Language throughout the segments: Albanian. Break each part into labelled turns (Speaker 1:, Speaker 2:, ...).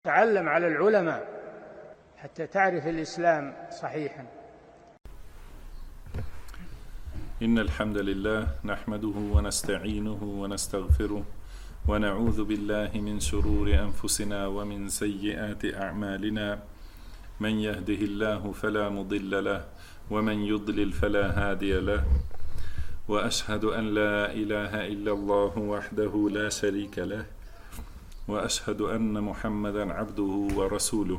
Speaker 1: تعلم على العلماء حتى تعرف الإسلام صحيحا.
Speaker 2: إن الحمد لله نحمده ونستعينه ونستغفره ونعوذ بالله من شرور أنفسنا ومن سيئات أعمالنا. من يهده الله فلا مضل له ومن يضلل فلا هادي له، وأشهد أن لا إله إلا الله وحده لا شريك له، وأشهد أن محمدا عبده ورسوله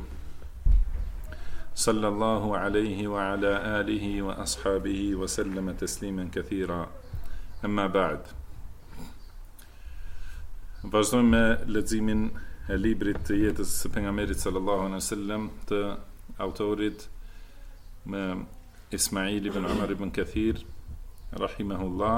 Speaker 2: صلى الله عليه وعلى آله وأصحابه وسلم تسليما كثيرا. أما بعد. Vazhdojmë me leximin e librit të jetës së pejgamberit sallallahu alaihi wasallam të autorit me Ismail ibn Umar ibn Kathir rahimahullah.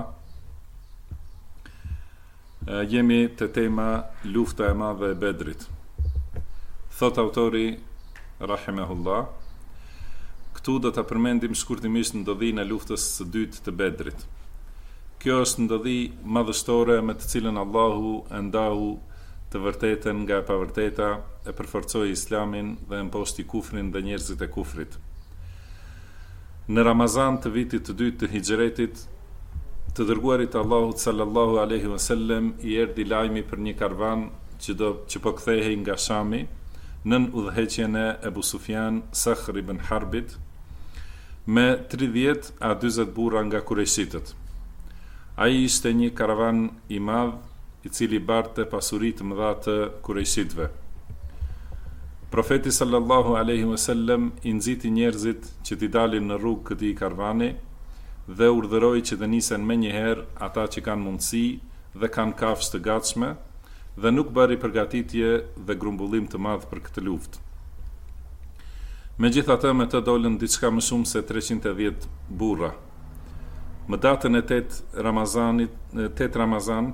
Speaker 2: Jemi të tema lufta e madhe e Bedrit. Thot autori rahimahullah, këtu do ta përmendim shkurtimisht ndodhinë e luftës së dytë të Bedrit. Kjo është ndodhi madhështore me të cilën Allahu e ndahu të vërtetën nga e pavërteta, e përforcoi Islamin dhe e mposhti kufrin dhe njerëzit e kufrit. Në Ramazan të vitit të dytë të Hijretit, të dërguarit Allahut sallallahu alaihi wasallam i erdhi lajmi për një karvan që po kthehej nga Shami nën udhëheqjen e Ebu Sufjan Sakhr ibn Harbit me 30 a 40 burra nga Kurejshitët. Ai ishte një karavan i madh i cili barte pasuri të mëdha të Kurejshitëve. Profeti sallallahu alaihi wasallam i nxiti njerëzit që t'i dalin në rrugë këtij karavani dhe urdhëroi që të nisen menjëherë ata që kanë mundësi dhe kanë kafshë të gatshme, dhe nuk bëri përgatitje dhe grumbullim të madh për këtë luftë. Megjithatë, me të dolën diçka më shumë se 310 burra. Më datën 8 Ramazan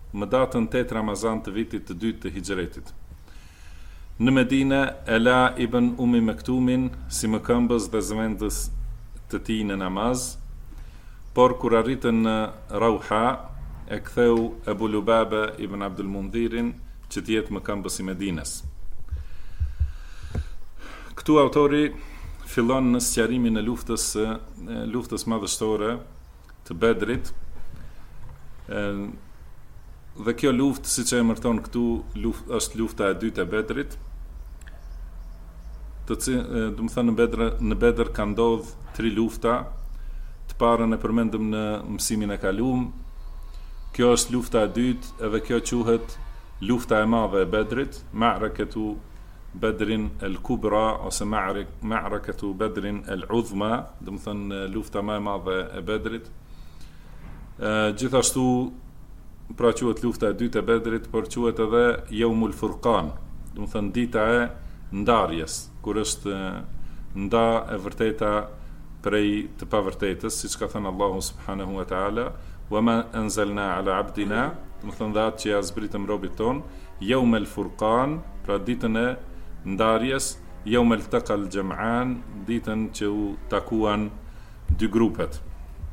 Speaker 2: të vitit të dytë të Hijretit. Në Medinë, Ela ibn Umi Mektumin si mëkëmbës dhe zëvendës të tij në namaz, por kur arritën në Rauha, e ktheu Ebu Lubabe ibn Abdul Mundhirin që të jetë mëkëmbës i Medinës. Këtu autori fillon në sqarimin e luftës madhështore të Bedrit, dhe kjo luftë, siç e emërton këtu, është lufta e dytë e Bedrit. Do të thënë në Bedr ka ndodhur 3 lufta. Të parën e përmendëm në mësimin e kaluam. Kjo është lufta e dytë, edhe kjo quhet lufta e madhe e Bedrit, Ma'rakatu Bedrin el-Kubra ose Ma'rakatu Bedrin el-Udhma, do të thënë lufta më e madhe e Bedrit. Gjithashtu pra quhet lufta e dytë e Bedrit, por quhet edhe Yawmul Furqan, do të thënë dita e ndarjes, kur është nda e vërteta prej të pavërtetës, siç ka thënë Allahu subhanahu wa taala, wa ma anzalna ala abdina, do të thënë atë që ja zbritëm robit ton, Yawmul Furqan, pra ditën e ndarjes, Yawmul Taqal Jam'an, ditën që u takuan dy grupet.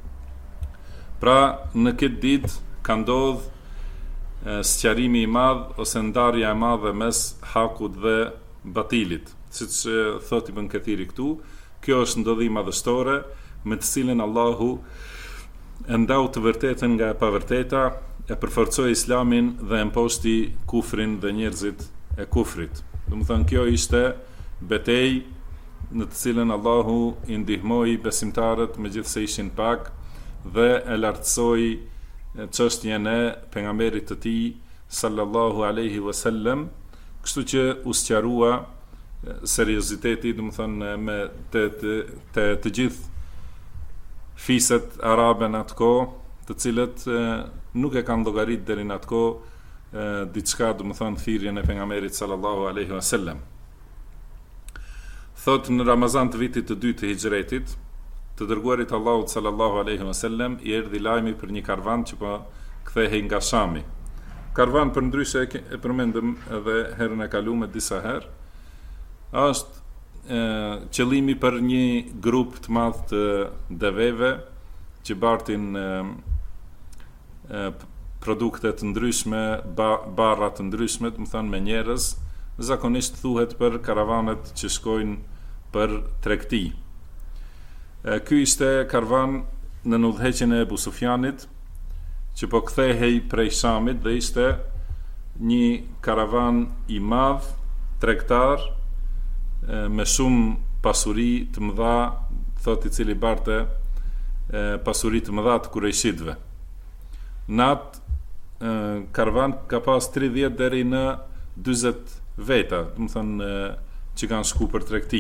Speaker 2: Pra në këtë ditë ka ndodhur sqarimi i madh ose ndarja e madhe mes hakut dhe batilit. Siç thot Ibn Kathiri këtu, kjo është ndodhi madhështore me të cilën Allahu e ndau të vërtetën nga e pavërteta, e përforcoi Islamin dhe e mposhti kufrin dhe njerëzit e kufrit. Do të thënë, kjo ishte betejë në të cilën Allahu i ndihmoi besimtarët megjithse ishin pak, dhe e lartësoi çështjen e pejgamberit të tij sallallahu alaihi wasallam, kështu që u sqarua serioziteti, do të thënë, me të gjithë fiset arabe në atë kohë, të cilët nuk e kanë llogarit deri në atë kohë diçka, do të thënë, thirrjen e pejgamberit sallallahu alaihi wasallam. Thot në Ramazan të vitit të dytë të Hijretit, të dërguarit Allahut sallallahu alaihi wasallam i erdhi lajmi për një karvan që po kthehej nga Shami. Karvan, për ndryshe e përmendëm edhe herën e kaluar disa herë, është qëllimi për një grup të madh të deveve që bartin produkte të ndryshme, barra të ndryshme, do të thonë me njerëz, zakonisht thuhet për karavanet që shkojnë për tregti. Ky ishte karvan në udhëheqjen e Ebu Sufjanit, që po kthehej prej Shamit dhe ishte një karavan i madh, tregtar, me shumë pasuri të mëdha, thot i cili barte pasuri të mëdha të kurejshitëve. Në atë karavan ka pas 30 deri në 40 veta, do të thënë që kanë shku për tregti.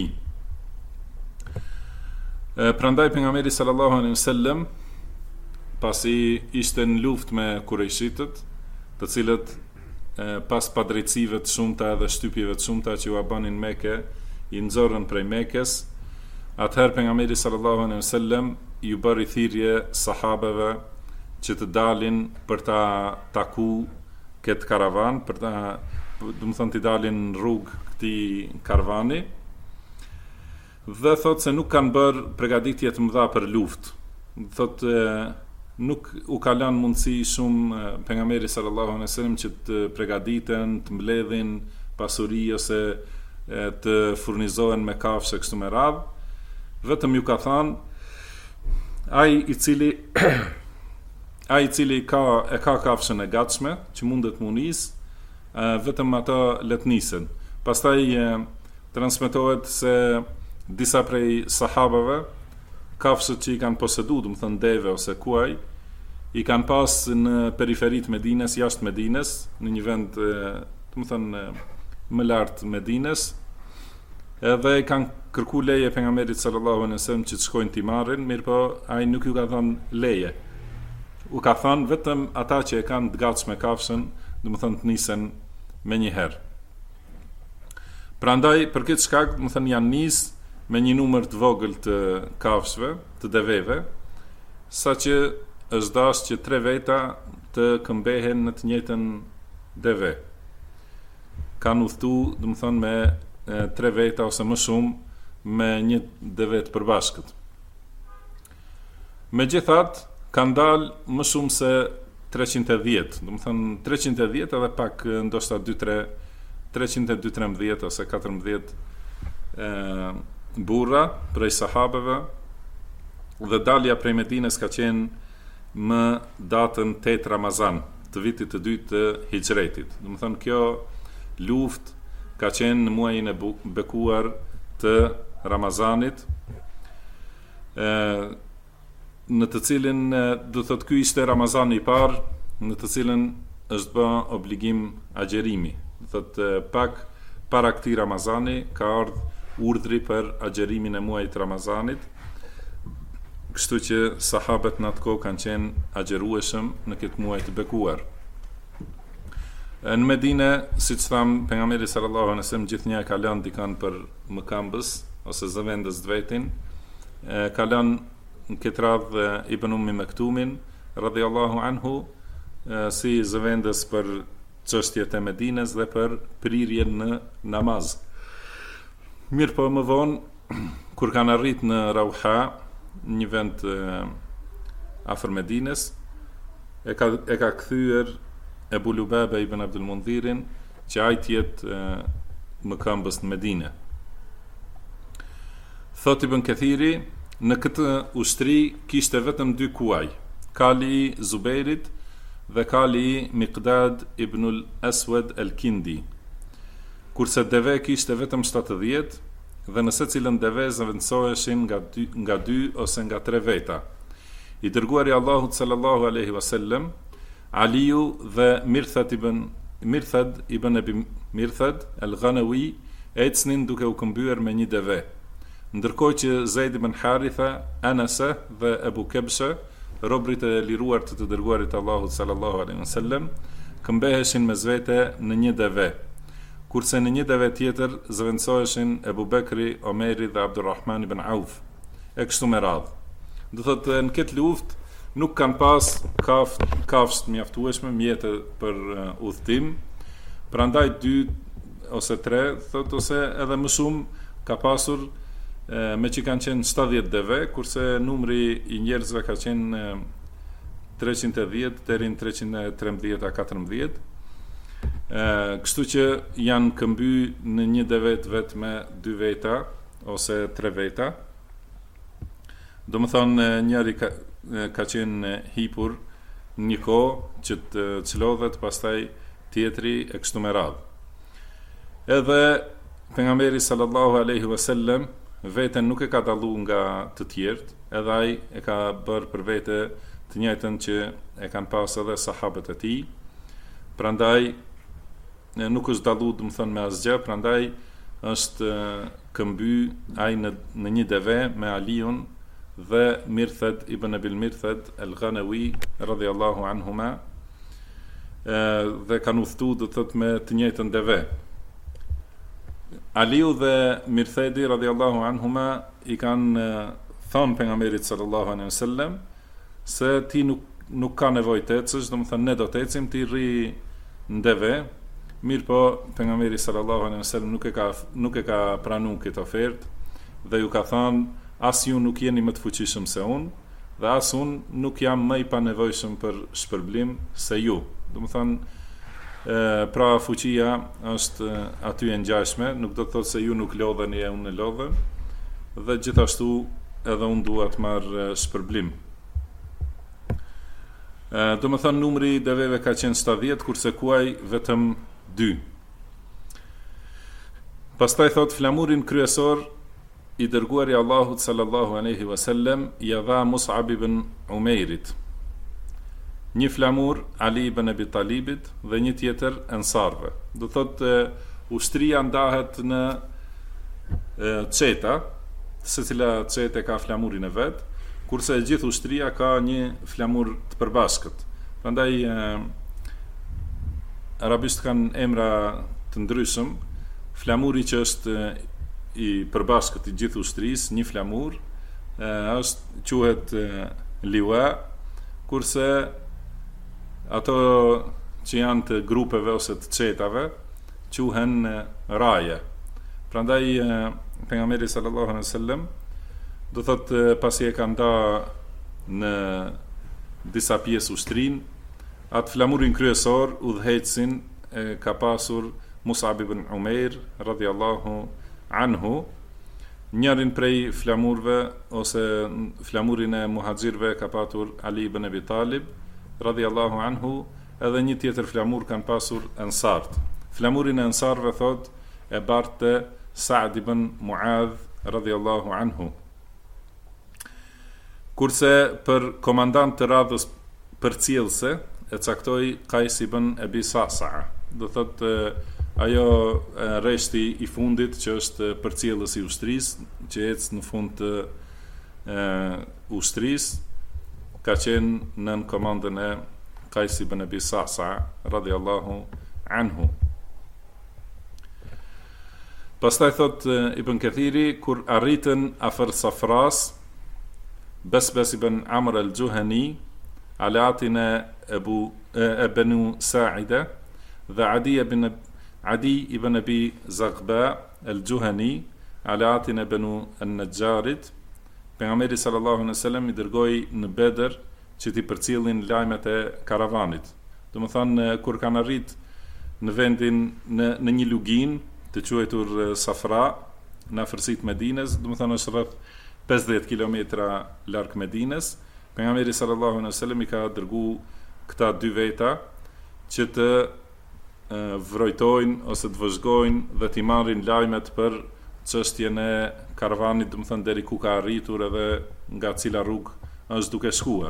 Speaker 2: Prandaj pejgamberi sallallahu alaihi wasallam, pasi ishte në luftë me kurejshitët, të cilët pas padrejtësive të shumta dhe shtypjeve të shumta që u banin Mekë, i nxorën prej Mekës, atëherë pejgamberi sallallahu alaihi wasallam ju bëri thirrje sahabeve që të dalin për ta taku këtë karavan, për ta, do të thonë, të dalin në rrugë këtij karavani, dhe thotë se nuk kanë bërë përgatitje të mëdha për luftë. Thotë nuk u ka lënë mundësi shumë pejgamberi sallallahu alaihi wasallam që të përgatiten, të mbledhin pasuri ose të furnizohen me kafshë kështu me radhë. Vetëm ju ka thënë ai i cili ka kafshën e gatshme që mundet mu nis, vetëm ata le të nisen. Pastaj transmetohet se disa prej sahabeve, kafshët që i kanë posedu, do të thënë deve ose kuaj, i kanë pas në periferit Medines, jashtë Medines, në një vend, do të thënë më lart Medines, edhe i kanë kërku leje pejgamberit sallallahu alaihi wasallam që të shkojnë t'i marrin, mirëpo ai nuk ju ka thënë leje. U ka thënë vetëm ata që e kanë të gatshme kafshën, do të thënë të nisen me një herë. Prandaj për këtë shkak, do të thënë janë nis me një numër të vogël të kafshëve, të deveve, saqë është dash që 3 veta të këmbehen në të njëjtën deve. Kanë udhëtu, do të thonë, me 3 veta ose më shumë me një deve të përbashkët. Megjithatë, kanë dalë më shumë se 310, do të thonë 310 edhe pak ndoshta 313 ose 14 burra prej sahabeve, dhe dalja prej Medines ka qenë më datën 8 Ramazan të vitit të 2 të Hijretit. Do të thonë kjo luftë ka qenë në muajin e bekuar të Ramazanit, në të cilin do thotë ky ishte Ramazani i parë, në të cilin është bë obligim agjerimi. Do thotë pak para këtij Ramazani ka ardhur urdhri për agjerimin e muajit Ramazanit, kështu që sahabët në atë kohë kanë qenë agjerueshëm në këtë muaj të bekuar. Në Medine, siç tham, pejgamberi sallallahu alaihi wasallam gjithnjë ka lënë dikan për mëkambës ose zëvendës të vetin. Ka lënë në këtë radhë Ibn Ummi Maktumin radhiyallahu anhu si zëvendës për çështjet e Medines dhe për prirjen në namaz. Mirë po më vonë, kur kanë arrit në Rauha, një vend afër Medines, e ka kthyer Ebu Lubabe ibn Abdul Mundhirin që ai të jetë mëkambës në Medine. Thot Ibn Kathiri, në këtë ushtri kishte vetëm 2 kuaj, kali i Zubairit dhe kali i Miqdad ibn al-Aswad al-Kindi, kurse deve kishte vetëm 70 dhe në secilën deve zëvendësoheshin nga 2 ose nga 3 veta. I dërguari Allahut sallallahu alaihi wasallam, Aliu dhe Mirthad ibn Abi Mirthad al-Ghanawi ecnin duke u këmbyer me një deve, ndërkohë që Zaid ibn Haritha, Anasa dhe Abu Kabsha, robrit e liruar të dërguarit Allahut sallallahu alaihi wasallam, këmbeheshin me zvete në një deve, kurse në një deve tjetër zëvendësoheshin Ebu Bekri, Omeri dhe Abdurrahman ibn Auf, e kështu me radhë. Do thotë në këtë luftë nuk kanë pas kafshë të mjaftueshme, mjete për udhëtim, prandaj 2 ose 3, thot, ose edhe më shumë ka pasur, me që kanë qenë 70 deve, kurse numri i njerëzve ka qenë 310 deri në 313 a 14. Kështu që janë këmby në një devet vetë me 2 veta ose 3 veta. Do më thonë njëri ka qenë hipur një kohë që të çlodhet, pastaj tjetri e kështu me radhë. Edhe pejgamberi sallallahu alaihi wasallam veten nuk e ka dallu nga të tjerët, edhe ai e ka bërë për vete të njëjtën që e kanë pas edhe sahabët e tij. Prandaj nuk është dallu, do të thonë, me asgjë, prandaj është këmby ai në një deve me Aliun dhe Mirthed ibn Abil Mirthed al-Ghanawi radhiyallahu anhuma, dhe kanë udhëtu, do të thotë, me të njëjtën deve. Aliu dhe Mirthedi radhiyallahu anhuma i kanë thënë pejgamberit sallallahu alaihi wasallam se ti nuk ka nevojë të ecësh, do të thonë ne do të ecim, ti rri në deve. Mirë po, pejgamberi sallallahu alaihi wasallam nuk e ka pranuar këtë ofertë dhe ju ka thënë, as ju nuk jeni më të fuqishëm se unë dhe as unë nuk jam më i panevojshëm për shpërblim se ju. Do të thonë, pra fuqia është aty e ngjashme, nuk do të thotë se ju nuk lodheni e unë lodhem, dhe gjithashtu edhe unë dua të marr shpërblim. Do më thonë, numri i deveve ka qenë 70, kurse kuaj vetëm 2. Pastaj thot, flamurin kryesor i dërguari Allahut sallallahu alaihi wasallam ja dha Mus'ab ibn Umairit. Një flamur Ali ibn Abi Talibit dhe një tjetër ensarve. Do thot, ushtria ndahet në çeta, secila çetë ka flamurin e vet, kurse gjithë ushtria ka një flamur të përbashkët. Prandaj arabisht kanë emra të ndryshëm. Flamuri që është i përbashkët i gjithë ushtrisë, një flamur, quhet liwa, kurse ato që janë të grupeve ose të çetave quhen raje. Prandaj pejgamberi sallallahu alaihi wasallam, do thotë, pasi e ka nda në disa pjesë ushtrin, atë flamurin kryesor udhëheqësin ka pasur Mus'ab ibn Umair radhiyallahu anhu. Njërin prej flamurve ose flamurin e muhaxhirëve ka pasur Ali ibn Abi Talib radhiyallahu anhu, edhe një tjetër flamur kanë pasur ensart. Flamurin e ensarve thot e barte Sa'd ibn Muadh radhiyallahu anhu. Kurse për komandant të radhës përcjellse e caktoi Qais ibn Abi Sa'sa'a. Do thotë, ajo rreshti i fundit që është përcjellësi i ushtrisë, që ecë në fund të ushtrisë, ka qenë nën komandën e Qais ibn Abi Sa'sa'a radhiyallahu anhu. Pastaj thot Ibn Kathiri, kur arritën afër Safras, Basbas ibn Amr al-Juhani, alatin e Banu Sa'ida dhe Adi ibn Abi Zaghba al-Juhani, alatin e Banu an-Najjarit, pejgamberi sallallahu alaihi wasallam i dërgoi në Bedër që t'i përcjellin lajmet e karavanit. Do të thonë, kur kanë arrit në vendin në një lugin të quajtur Safra, në afërsitë Medines, do të thonë është rreth 50 kilometra larg Medines, pejgamberi sallallahu alaihi wasallam i ka dërguar këta 2 veta që të vrojtojnë ose të vëzhgojnë dhe t'i marrin lajmet për çështjen e karavanit, do të thonë deri ku ka arritur edhe nga cila rrugë është duke shkuar.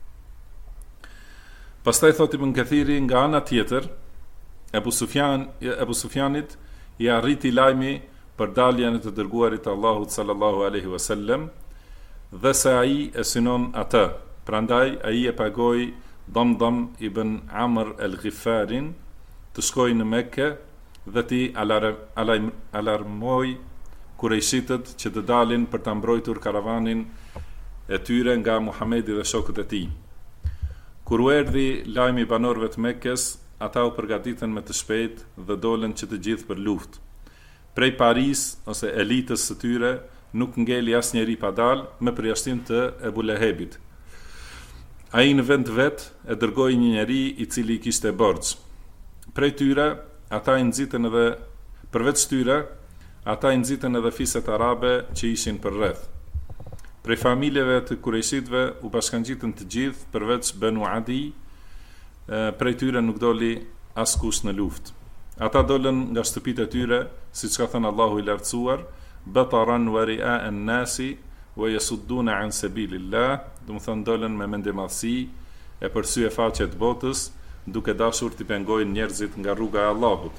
Speaker 2: Pastaj thot Ibn Kathiri, nga ana tjetër, Ebu Sufjanit i arriti lajmi për daljen e të dërguarit Allahut sallallahu alaihi wasallam dhe se ai e synon atë. Prandaj ai e pagoi Damdam ibn Amr al-Ghifarin të shkojë në Mekke dhe ti alarmoi kurejshitët që të dalin për ta mbrojtur karavanin e tyre nga Muhamedi dhe shokët e tij. Kur u erdhi lajmi banorëve të Mekkes, ata u përgatitën me të shpejtë dhe dolën që të gjithë për luftë. Prej Paris ose elitës së tyre nuk ngeli asnjëri pa dalë, me përjashtim të Ebu Lehebit. Ai në vend vet e dërgoi një njeri i cili kishte borxh. prej tyre, ata i nxitën edhe përveç tyre, ata i nxitën edhe fiset arabe që ishin përreth. Prej familjeve të Kurejshitëve u bashkangjitën të gjithë përveç Banu Adi, prej tyre nuk doli askush në luftë. Ata dolën nga shtëpitë e tyre, siç ka thënë Allahu i lartësuar, bataran wa ri'a'an nasi wa yasudduna an sabilillah, do të thonë dolën me mendjemadhësi e për sy e faqe të botës, duke dashur t'i pengojnë njerëzit nga rruga e Allahut.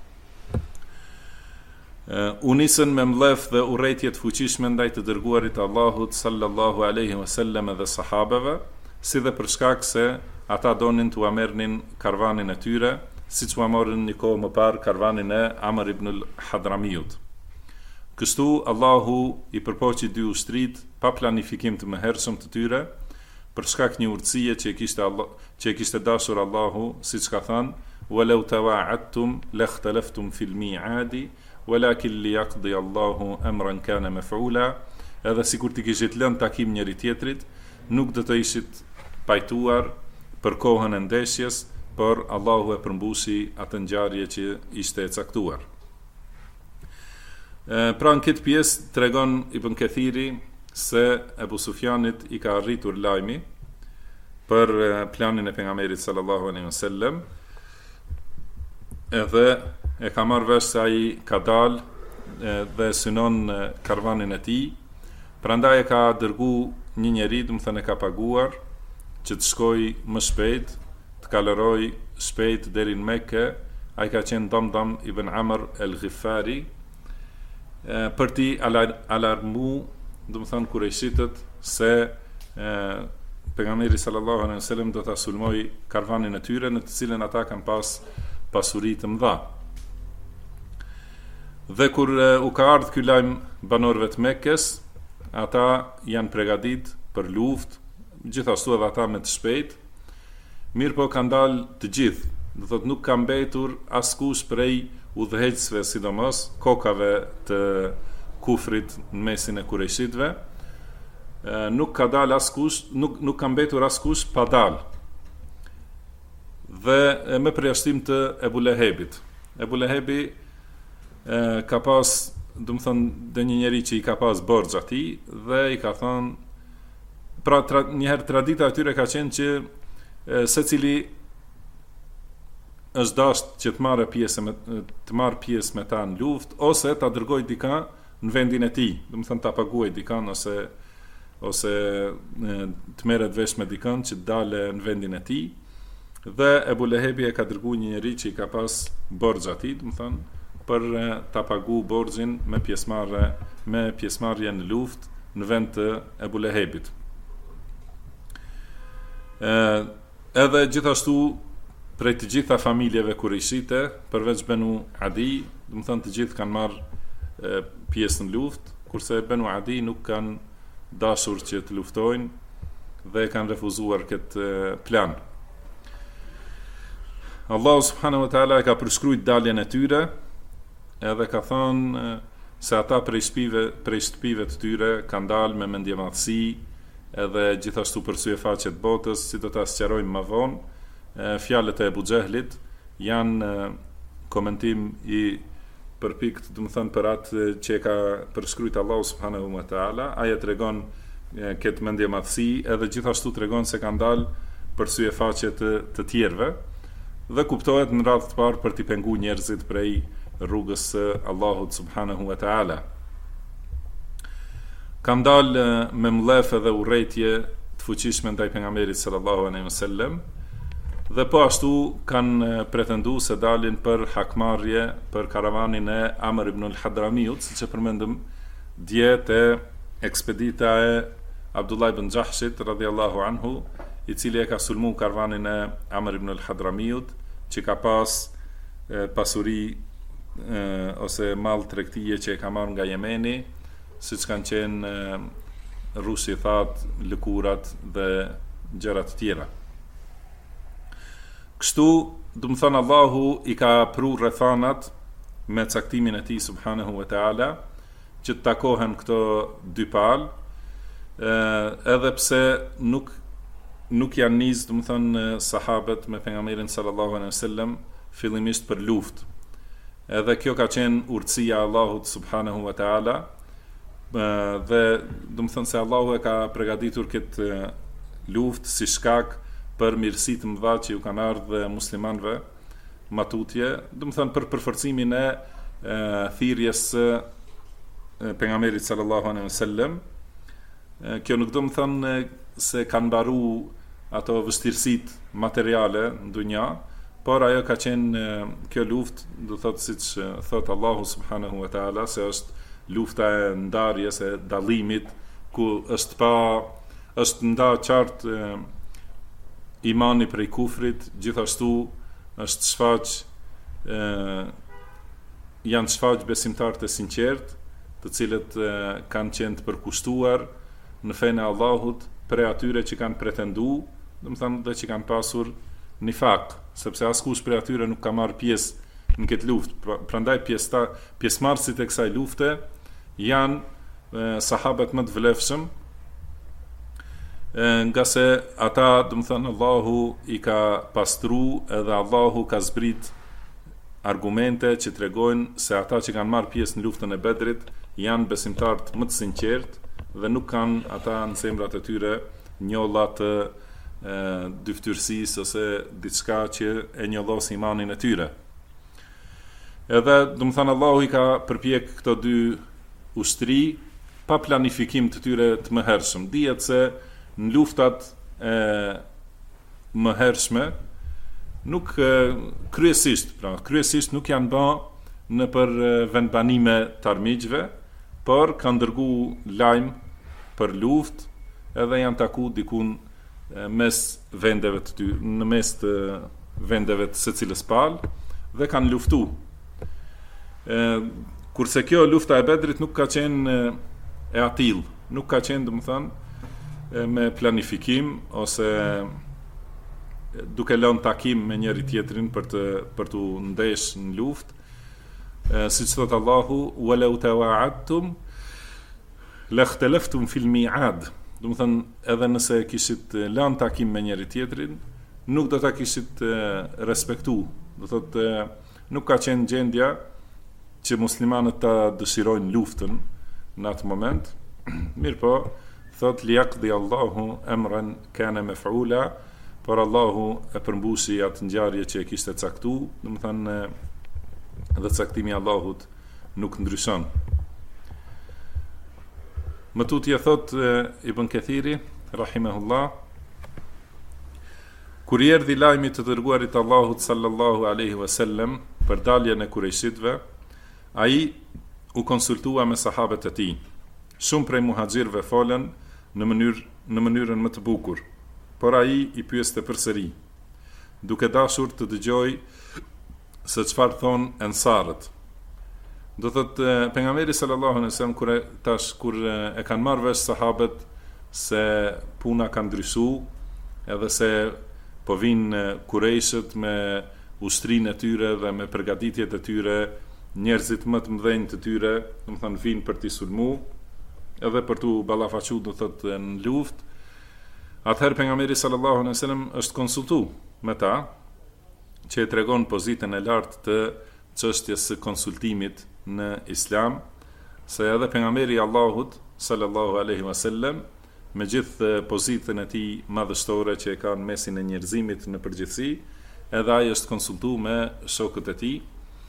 Speaker 2: U nisën me mledh dhe urrejtje të fuqishme ndaj të dërguarit Allahut sallallahu alaihi wasallam dhe sahabeve, si dhe për shkak se ata donin t'u merrnin karvanin e tyre, siç u morën një kohë më parë karvanin e Amr ibn al-Hadramiut. Kështu Allahu i përpoqi dy ushtrit pa planifikim të mëhershëm të tyre, për shkak një urtësie që e kishte dashur Allahu, siç ka thënë: "Walau tawa'adtum lakhtalaftum fil mi'adi, walakin liyaqdi Allahu amran kana maf'ula." Edhe sikur t'i kishit lënë takim njëri tjetrit, nuk do të ishit pajtuar për kohën e ndeshjes, por Allahu e përmbushi atë ngjarje që ishte e caktuar. Pra në këtë pjesë tregon Ibn Kathiri se Ebu Sufjanit i ka arritur lajmi për planin e pejgamberit sallallahu alaihi wasallam, edhe e ka marrë vesh se ai ka dalë dhe synon karvanin e tij. Prandaj e ka dërgu një njeri, do të thënë e ka paguar që të shkojë më shpejt, të kaloroj shpejt deri në Mekë. Ai ka qenë Damdam ibn Amr el-Ghifari, për ti alarmu, do të thënë Kurejshitët, se pejgamberi sallallahu alaihi wasallam do ta sulmoj karvanin e tyre, në të cilën ata kanë pas pasuri të mëdha. Dhe kur u ka ardhur ky lajm banorëve të Mekkës, ata janë përgatit për luftë, gjithashtu edhe ata me të shpejt. Mirë po kanë dalë të gjithë, do thotë nuk ka mbetur askush prej udhëheqësve, sidomos kokave të kufrit në mesin e Kurejshitëve. Nuk ka dalë askush, nuk ka mbetur askush pa dalë. Dhe me përjashtim të Ebu Lehebit. Ebu Lehebi ka pas, do të thonë, dhe një njeri që i ka pas borxh atij dhe i ka thonë, pra njëherë tradita atyre ka qenë që secili është dasht që të marrë pjesë me ta në luftë, ose ta dërgoj dika në vendin e tij, do të thonë ta paguaj dikan ose të merret vesh me dikën që të dalë në vendin e tij. Dhe Ebu Lehebi e ka dërguar një njeri që i ka pas borxh atij, do të thonë, për ta pagu borxhin me pjesëmarrje në luftë në vend të Ebu Lehebit. Edhe gjithashtu prej të gjitha familjeve kurejshite, përveç Banu Adi, do të thonë të gjithë kanë marrë pjesë në luftë, kurse Banu Adi nuk kanë dashur që të luftojnë dhe kanë refuzuar këtë plan. Allahu subhanahu wa taala e ka përshkruajtur daljen e tyre, edhe ka thënë se ata prej shtëpive të tyre kanë dalë me mendjemadhësi, edhe gjithashtu për sy e faqe të botës, si do ta sqarojmë më vonë. Fjalët e Abu Xehlit janë komentim i përpikt, do të thënë, për atë që e ka përshkruajtur Allahu subhanahu wa taala. Ai e tregon këtë mendjemadhësi, edhe gjithashtu tregon se kanë dalë për sy e faqe të tjerëve, dhe kuptohet në radhë të parë për t'i penguar njerëzit prej rrugës së Allahut subhanahu wa taala. Kanë dalë me mledhje dhe urrejtje të fuqishme ndaj pejgamberit sallallahu alaihi wasallam, dhe po ashtu kanë pretenduar se dalin për hakmarrje për karavanin e Amr ibn al-Hadramiut, siç e përmendëm dje te ekspedita e Abdullah ibn Jahshit radhiyallahu anhu, i cili e ka sulmuar karavanin e Amr ibn al-Hadramiut, që ka pas pasuri ose mall tregtie që e ka marrë nga Jemeni, siç kanë qenë rusi thatë, lëkurat dhe gjërat të tjera. Kështu, do të thonë, Allahu i ka pru rrethanat me caktimin e tij subhanahu wa taala që të takohen këto dy palë, edhe pse nuk janë nis, do të thonë, sahabët me pejgamberin sallallahu alaihi wasallam fillimisht për luftë. Edhe kjo ka qenë urtësia e Allahut subhanahu wa taala, dhe do të thënë se Allahu e ka përgatitur këtë luftë si shkak për mirësitë të mëdha që ju kanë ardhur muslimanëve matutje, do të thënë për përforcimin e thirrjes së pejgamberit sallallahu alaihi wasallam. Kjo nuk do të thënë se kanë mbaru ato vështirësitë materiale në dunja, por ajo ka qenë kjo luftë, do thotë siç thot Allahu subhanahu wa taala, se është lufta e ndarjes, e dallimit, ku është nda qartë imani prej kufrit, gjithashtu është janë shfaq besimtarët e sinqertë, të cilët kanë qenë të përkushtuar në fenë e Allahut prej atyre që kanë pretendu, do të thënë dhe që kanë pasur nifak, sepse askush prej atyre nuk ka marrë pjesë në këtë luftë. Prandaj pjesëmarrësit e kësaj lufte janë sahabët më të vlefshëm, nga se ata, do të thënë, Allahu i ka pastru edhe Allahu ka zbrit argumente që tregojnë se ata që kanë marrë pjesë në luftën e Bedrit janë besimtarët më të sinqertë dhe nuk kanë ata në zemrat e tyre njolla të dyftyrësisë ose diçka që e njollos imanin e tyre. Edhe, do të thënë, Allahu i ka përpjek këto dy ushtri pa planifikim të tyre të mëhershëm. Dihet se në luftat e mëhershme nuk kryesisht nuk janë bë në për vendbanime të armiqve, por kanë dërgu lajm për luftë edhe janë taku dikun mes vendeve të tyre, në mes të vendeve të secilës palë dhe kanë luftu. Kurse kjo lufta e Bedrit nuk ka qenë e atill, nuk ka qenë, domethënë, me planifikim ose duke lënë takim me njëri tjetrin për të ndesh në luftë. Siç thot Allahu, "Walau tawa'adtum lakhtalaftum fil mi'ad." Do të thënë, edhe nëse kishit lënë takim me njëri tjetrin, nuk do ta kishit respektu. Do thotë, nuk ka qenë gjendja që muslimanët ta dëshirojnë luftën në atë moment. Mirë po, thot liyaqdi Allahu amran kana maf'ula, por Allahu e përmbushi atë ngjarje që e kishte caktuar, do të thënë, dhe caktimi i Allahut nuk ndryshon. Më tutje thot Ibn Kathiri rahimahullah, kur i erdhi lajmi të dërguarit Allahut sallallahu alaihi wasallam për daljen e kurejshitëve, ai u konsultua me sahabët e tij. Shumë prej muhaxhirëve folën në mënyrën më të bukur, por ai i pyeste përsëri, duke dashur të dëgjoj se çfarë thon ensarët. Do thotë, pejgamberi sallallahu alaihi wasallam kur e kanë marrë vesh sahabët se puna ka ndryshuar, edhe se po vinë kurejshët me ushtrinë e tyre dhe me përgatitjet e tyre, njerëzit më të mëdhenj të tyre, do të thonë, vinë për t'i sulmu edhe për t'u ballafaqu, do thotë, në luftë. Atëherë pejgamberi sallallahu alaihi wasallam është konsultuar me ta, që e tregon pozitën e lartë të çështjes së konsultimit në Islam, se edhe pejgamberi i Allahut sallallahu alaihi wasallam, me gjithë pozitën e tij madhështore që e ka në mesin e njerëzimit në përgjithësi, edhe ai është konsultuar me shokët e tij,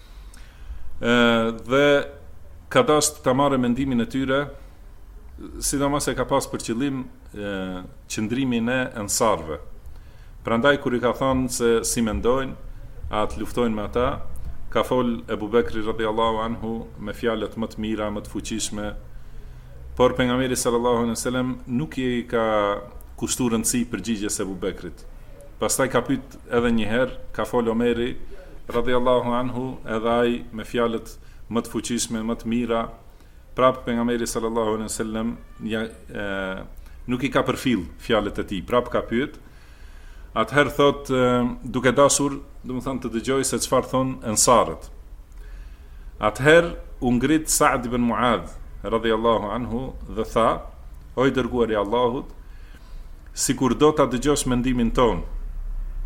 Speaker 2: dhe ka dashur ta marrë mendimin e tyre, sidomos e ka pas për qëllim qëndrimin e ensarëve. Prandaj kur i ka thënë se si mendojnë, a të luftojnë me ata, ka fol Ebu Bekri radhiyallahu anhu me fjalët më të mira, më të fuqishme, por pejgamberi sallallahu alaihi wasallam nuk i ka kushtuar rëndësi përgjigjes së Ebu Bekrit. Pastaj ka pyet edhe një herë, ka fol Omeri radhiyallahu anhu, edhe ai me fjalët më të fuqishme, më të mira, prap pejgamberi sallallahu alaihi wasallam nuk i ka përfill fjalët e tij, prap ka pyet. Atëherë thot, duke dashur, domethënë, të dëgjoj se çfarë thon ensarët. Atëherë u ngrit Sa'd ibn Muadh radhiyallahu anhu dhe tha, o i dërguari i Allahut, sikur do ta dëgjosh mendimin ton,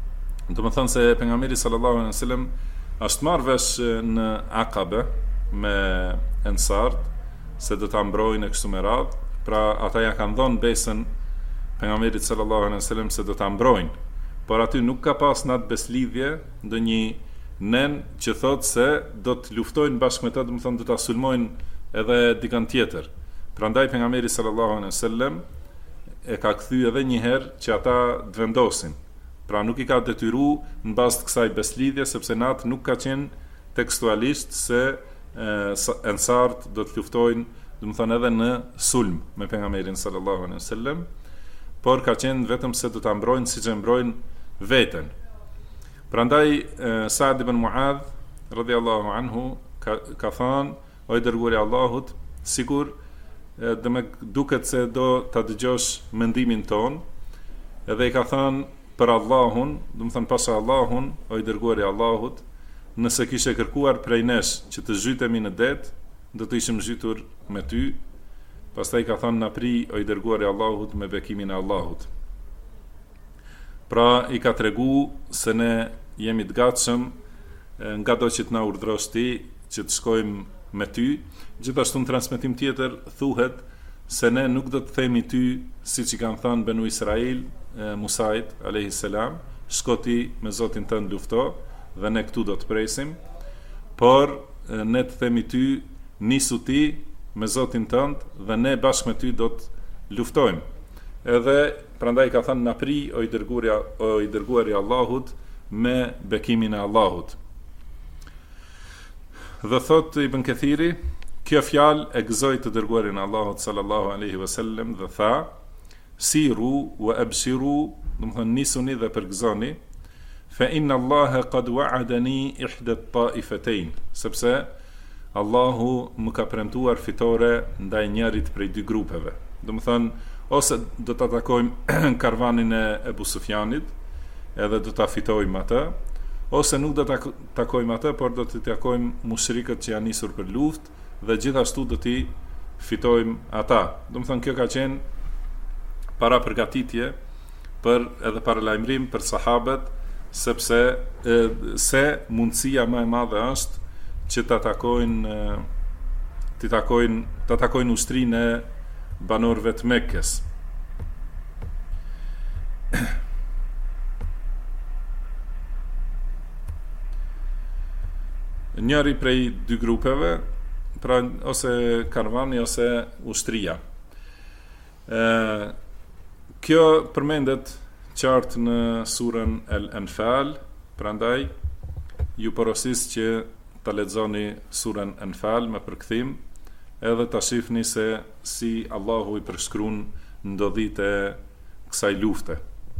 Speaker 2: Do të thonë se pejgamberi sallallahu alaihi wasallam është marrë vesh në Aqaba me ensart se do ta mbrojnë kështu me radhë, pra ata ja kanë dhënë besën pejgamberit sallallahu alaihi wasallam se do ta mbrojnë, por aty nuk ka pas natë beslidhje ndonjë nen që thotë se do të luftojnë bashkë me ta, do të thonë do ta sulmojnë edhe dikën tjetër. Prandaj pejgamberi sallallahu alaihi wasallam e ka kthy edhe një herë që ata të vendosin. Pra nuk i ka detyruar në bazë të kësaj beslidhje, sepse natë nuk ka qenë tekstualisht se ensart do të luftojnë, do të thonë edhe në sulm me pejgamberin sallallahu alaihi wasallam, por ka qenë vetëm se do ta mbrojnë siç e mbrojnë veten. Prandaj Sa'd ibn Mu'adh radhiyallahu anhu ka thënë: o i dërguari i Allahut, sigur duket se do ta dëgjosh mendimin ton, edhe i ka thënë për Allahun, do të thënë pasha Allahun, o i dërguari i Allahut, nëse kishe kërkuar prej nesh që të zhytemi në det, do të ishim zhytur me ty. Pastaj ka thënë: na pri, o i dërguari i Allahut, me bekimin e Allahut. Pra i ka tregu se ne jemi të gatshëm nga do që të na urdhrosh ti që të shkojmë me ty. Gjithashtu në transmetim tjetër thuhet se ne nuk do të themi ty siç i kanë thënë Benu Israil Musait alayhis salam, shko ti me Zotin tënd lufto dhe ne këtu do të presim, por ne të themi ty nisu ti me Zotin tënd dhe ne bashkë me ty do të luftojmë. Edhe prandaj ka thënë: na pri, o i dërguari i Allahut, me bekimin e Allahut. Dhe thot Ibn Kathiri, kjo fjalë e gëzoi të dërguarin e Allahut sallallahu alaihi wasallam dhe tha: siru wa abshiru, do të thonë nisuni dhe përgëzoni, fa inna Allaha qad wa'adani ihda at-ta'ifatayn, sepse Allahu më ka premtuar fitore ndaj njërit prej dy grupeve. Do të thonë, ose do ta takojmë karvanin e Ebu Sufjanit, edhe do ta fitojmë atë, ose nuk do ta takojmë atë, por do të takojmë mushrikët që janë nisur për luftë dhe gjithashtu do t'i fitojmë ata. Do të thonë, kjo ka qenë para përgatitje për edhe paralajmërim për sahabët, sepse se mundësia më e madhe është që ta takojnë ushtrinë e banorëve të Mekkës. Njëri prej dy grupeve, pra ose karvani ose ushtria. Kjo përmendet qartë në surën Al-Anfal, prandaj ju porosis që ta lexoni surën Anfal me përkthim, edhe ta shihni se si Allahu i përshkruan ndodhitë e kësaj lufte.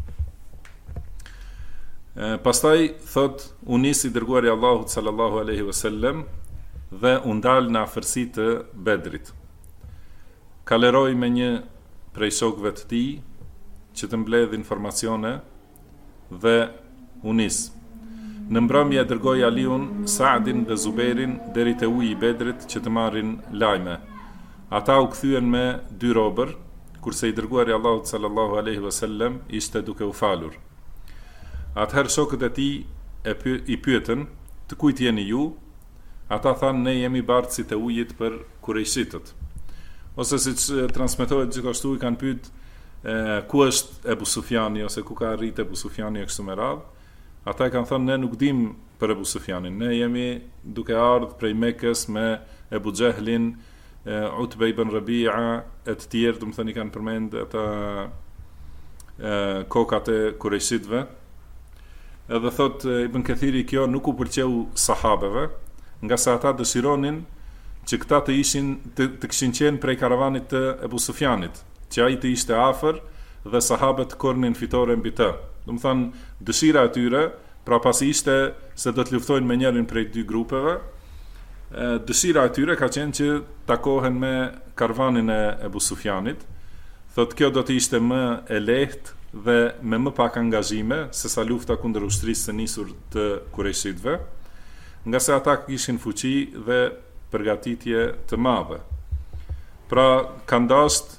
Speaker 2: Pastaj thot: u nisi dërguari i Allahut sallallahu alaihi wasallam dhe u ndal në afërsi të Bedrit. Kaleroi me një prej shokëve të tij që të mbledh informacione dhe u nis. Në mbrëmje dërgoi Aliun, Sa'din dhe Zubairin deri te uji i Bedrit që të marrin lajme. Ata u kthyen me dy robër, kurse i dërguari i Allahut sallallahu alaihi wasallam ishte duke u falur. Atëherë shokët e tij i pyetën: të kujt jeni ju? Ata thanë: ne jemi bardhësit e ujit për Kurejshitët. Ose siç transmetohet gjithashtu, i kanë pyet ku është Ebu Sufjani, ose ku ka arrit Ebu Sufjani e kështu me radhë. Ata i kanë thënë: ne nuk dim për Ebu Sufjanin, ne jemi duke ardhur prej Mekës me Ebu Xhehlin, Utbe ibn Rabi'a e të tjerë, do të thënë i kanë përmend ata kokat e Kurejshitëve. Edhe thot Ibn Kathiri, kjo nuk u pëlqeu sahabeve, nga sa ata dëshironin që këta të kishin qenë prej karavanit të Ebu Sufjanit, që ai të ishte afër dhe sahabët kornin fitore mbi të. Do të thonë, dëshira e tyre, pra pasi ishte se do të luftojnë me njërin prej dy grupeve, dëshira e tyre ka qenë që takohen me karavanin e Ebu Sufjanit. Thot kjo do të ishte më e lehtë dhe me më pak angazhime se sa lufta kundër ushtrisë së nisur të Kurejshitëve, nga se ata kishin fuqi dhe përgatitje të madhe. Pra kanë dashur,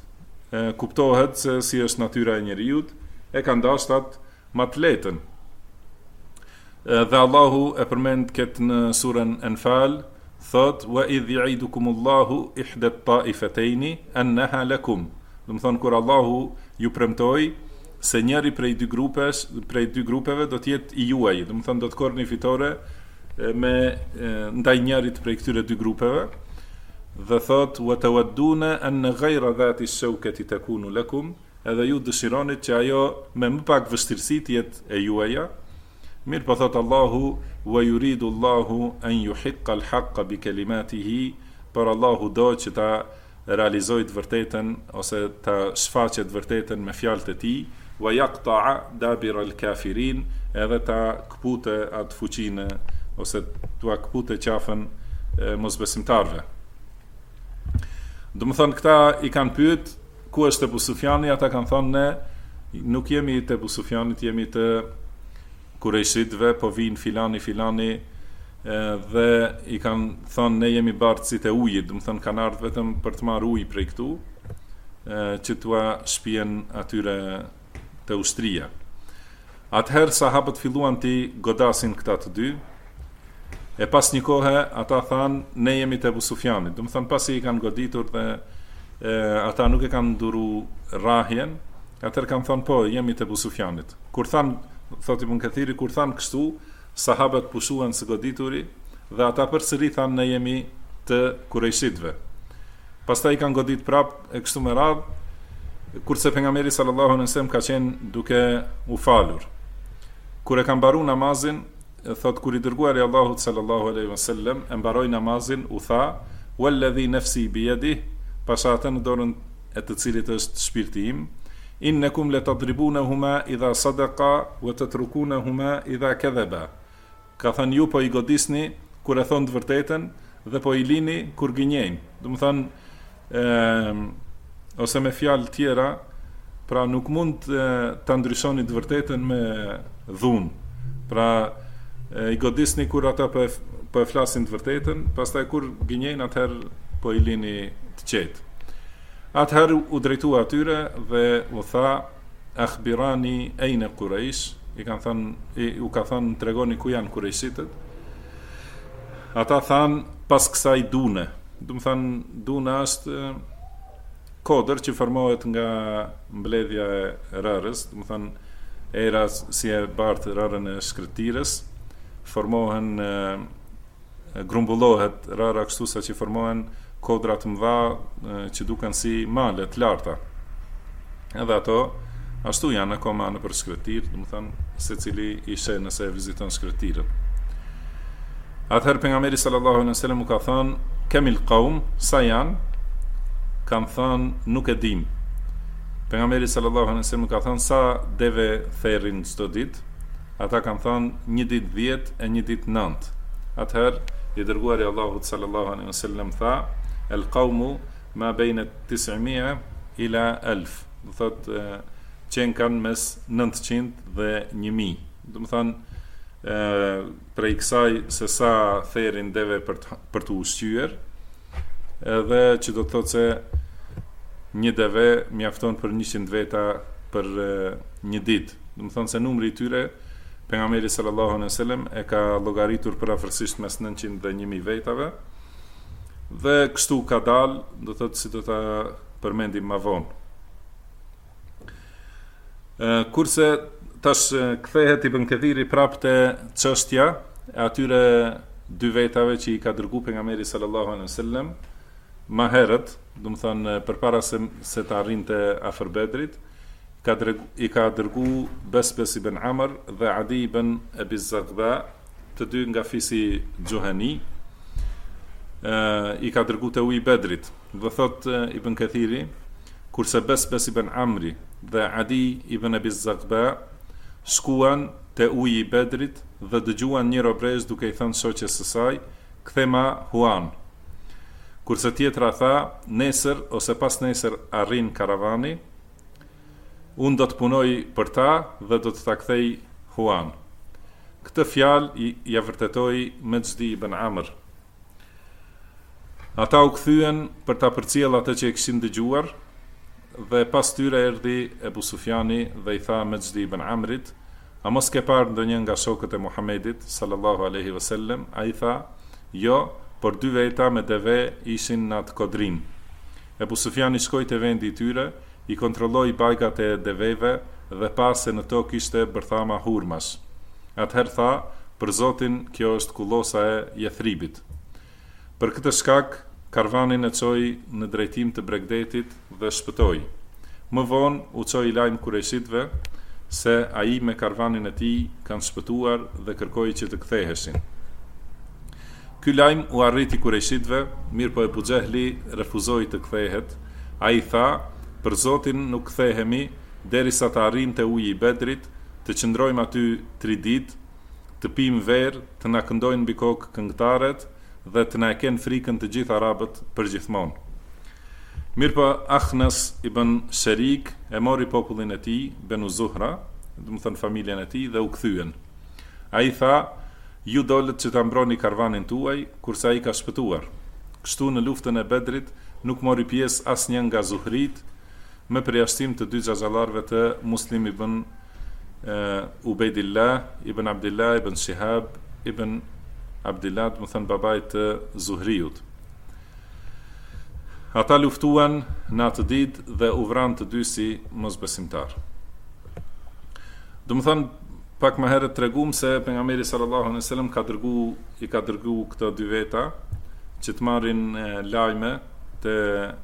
Speaker 2: kuptohet se si është natyra e njeriut, e kanë dashur atë më të letën. Dhe Allahu e përmend këtë në surën Anfal, thot wa idh ya'idukumullahu ihda at-ta'ifatayn annaha lakum. Do të thonë kur Allahu ju premtoi se njëri prej dy grupeve do të jetë i juaj, do të thonë do të korrni fitore me ndaj njërit prej këtyre dy grupeve. Dhe thot wa tawadduna an ghayra dhati ash-shawkati takunu lakum, edhe ju dëshironit që ajo me më pak vështirësi të jetë e juaja. Mirë po thot Allahu wa yuridu Allahu an yuhiqqa al-haqqa bi kalimatihi, por Allahu do që ta realizojë të vërtetën ose ta shfaqet të vërtetën me fjalët e tij, wa yaqta'a dabira al-kafirin, edhe ta kpute atë fuqinë ose ta kpute qafën mosbesimtarve. Do të thonë këta i kanë pyet ku është Ebu Sufjani, ata kanë thonë ne nuk jemi të Ebu Sufjanit, jemi të Kurejshitëve, po vinë filani dhe i kanë thonë ne jemi bartësit e ujit, do të thonë kanë ardhur vetëm për të marrë ujë prej këtu, që t'ua shpien atyre të ushtria. Atëherë sahabët filluan t'i godasin këta të dy, e pas një kohe ata thanë ne jemi të Ebu Sufjanit, do të thonë pasi i kanë goditur dhe ata nuk e kanë nduru rahjen, atëherë kanë thonë po jemi të Ebu Sufjanit. Kur thanë, thot Ibn Kathiri, kur thanë kështu, sahabët pushuan së godituri dhe ata përsëri thanë ne jemi të Kurejshitëve. Pastaj i kanë godit prap e kështu me radhë, kurse pejgamberi sallallahu alaihi wasallam ka qenë duke u falur. Kur e kanë mbaru namazin, thot kur i dërguari Allahut sallallahu alaihi wasallam e mbaroi namazin, u tha walladhi nafsi bi yadihi, pasha atë në dorën e të cilit është shpirti im, innakum latadribunahuma idha sadaqa wa tatrukунahuma idha kadhaba. Ka thënë ju po i godisni kur e thonë të vërtetën dhe po i lini kur gënjejnë. Do të thonë ose me fjalë tjera, pra nuk mund ta ndryshoni të vërtetën me dhunë. Pra i godisni kur ata po e flasin të vërtetën, pastaj kur gënjejnë atëherë po i lini të qetë. Atëherë u drejtua atyre dhe u tha akhbirani ayna Quraysh, u ka thënë tregoni ku janë Kurejshitët. Ata thanë pas kësaj dune. Do të thënë duna është kodër që formohet nga mbledhja e rërës, do të thënë era si e bartë rërën e shkretirës, formohen grumbullohet rëra kështu sa që formohen kodra të mëdha që duken si male të larta. Edhe ato ashtu janë akoma në për shkretir, do të thënë secili i sheh nëse e viziton shkretirën. Atëherë pejgamberi sallallahu alaihi wasallam u ka thënë kamil qaum, sa janë? Kanë thënë nuk e dim. Pejgamberi sallallahu alaihi wasallam ka thënë sa deve therrin çdo ditë? Ata kanë thënë një ditë 10 e një ditë 9. Atëherë i dërguari Allahut sallallahu alaihi wasallam tha el qaumu ma bayna 900 ila 1000. Do thotë qenë kanë mes 900 dhe 1000. Do të thonë prej kësaj se sa therin deve për të ushqyer, edhe që do të thotë se një deve mjafton për 100 veta për një ditë. Do të thonë se numri i tyre pejgamberi sallallahu alaihi wasallam e ka llogaritur përafërsisht mes 900 dhe 1000 vetave. Dhe kështu ka dalë, do të thotë si do ta përmendim më vonë. Kurse tash kthehet Ibn Kathiri prapë te çështja e atyre dy vetave që i ka dërguar pejgamberi sallallahu alaihi wasallam më herët, do të thonë përpara se të arrinte afër Bedrit, i ka dërguar Besbes ibn Amr dhe Adi ibn Abi Zaghba, të dy nga fisi Gjuhani, i ka dërguar te uji i Bedrit. Dhe thot Ibn Kathiri, kurse Besbes ibn Amri dhe Adi ibn Abi Zaghba shkuan te uji i Bedrit dhe dëgjuan një robrez duke i thënë shoqes së saj, kthema Huan. Kurse tjetra tha, nesër ose pas nesër arrin karavani, unë do të punoj për ta dhe do të ta kthej Huan. Këtë fjalë ja vërtetoi Mejdi ibn Amr. Ata u kthyen për ta përcjell atë që e kishin dëgjuar, dhe pas tyre erdhi Ebu Sufjani dhe i tha Mejdi ibn Amrit, a mos ke parë ndonjë nga shokët e Muhamedit sallallahu alaihi wasallam? Ai tha, jo, por 2 veta me deve ishin në atë kodrin. Ebu Sufjani shkoi te vendi i tyre, i kontrolloi bajgat e deveve dhe pa se në to kishte bërthama hurmash. Atëherë tha, për Zotin, kjo është kullosa e Jethribit. Për këtë shkak, karvanin e çoi në drejtim të Bregdetit dhe shpëtoi. Më vonë u çoi lajm Kurejshitëve se ai me karvanin e tij kanë shpëtuar dhe kërkoi që të ktheheshin. Ky lajm u arriti Kurejshitëve, mirë po Ebu Xehli refuzoi të kthehet. Ai tha, për Zotin nuk kthehemi derisa të arrinte uji i Bedrit, të qëndrojmë aty 3 ditë, të pim verë, të na këndojnë mbi kokë këngëtarët dhe të na e kenë frikën të gjithë arabët përgjithmonë. Mirë po Akhnas ibn Sharik e mori popullin e tij, Benu Zuhra, do të thënë familjen e tij, dhe u kthyen. Ai tha, ju dolët që ta mbroni karvanin tuaj, kurse ai ka shpëtuar. Kështu në luftën e Bedrit nuk mori pjesë asnjë nga Zuhrit, me përjashtim të 2 xhaxhallarëve të Muslim ibn Ubejdillah ibn Abdillah ibn Shihab ibn Abdillah, do të thënë babait të Zuhriut. Ata luftuan në atë ditë dhe u vranë të 2 si mosbesimtar. Do të thënë, pak më herët tregum se pejgamberi sallallahu alaihi wasallam i ka dërgu këto 2 veta që të marrin lajme të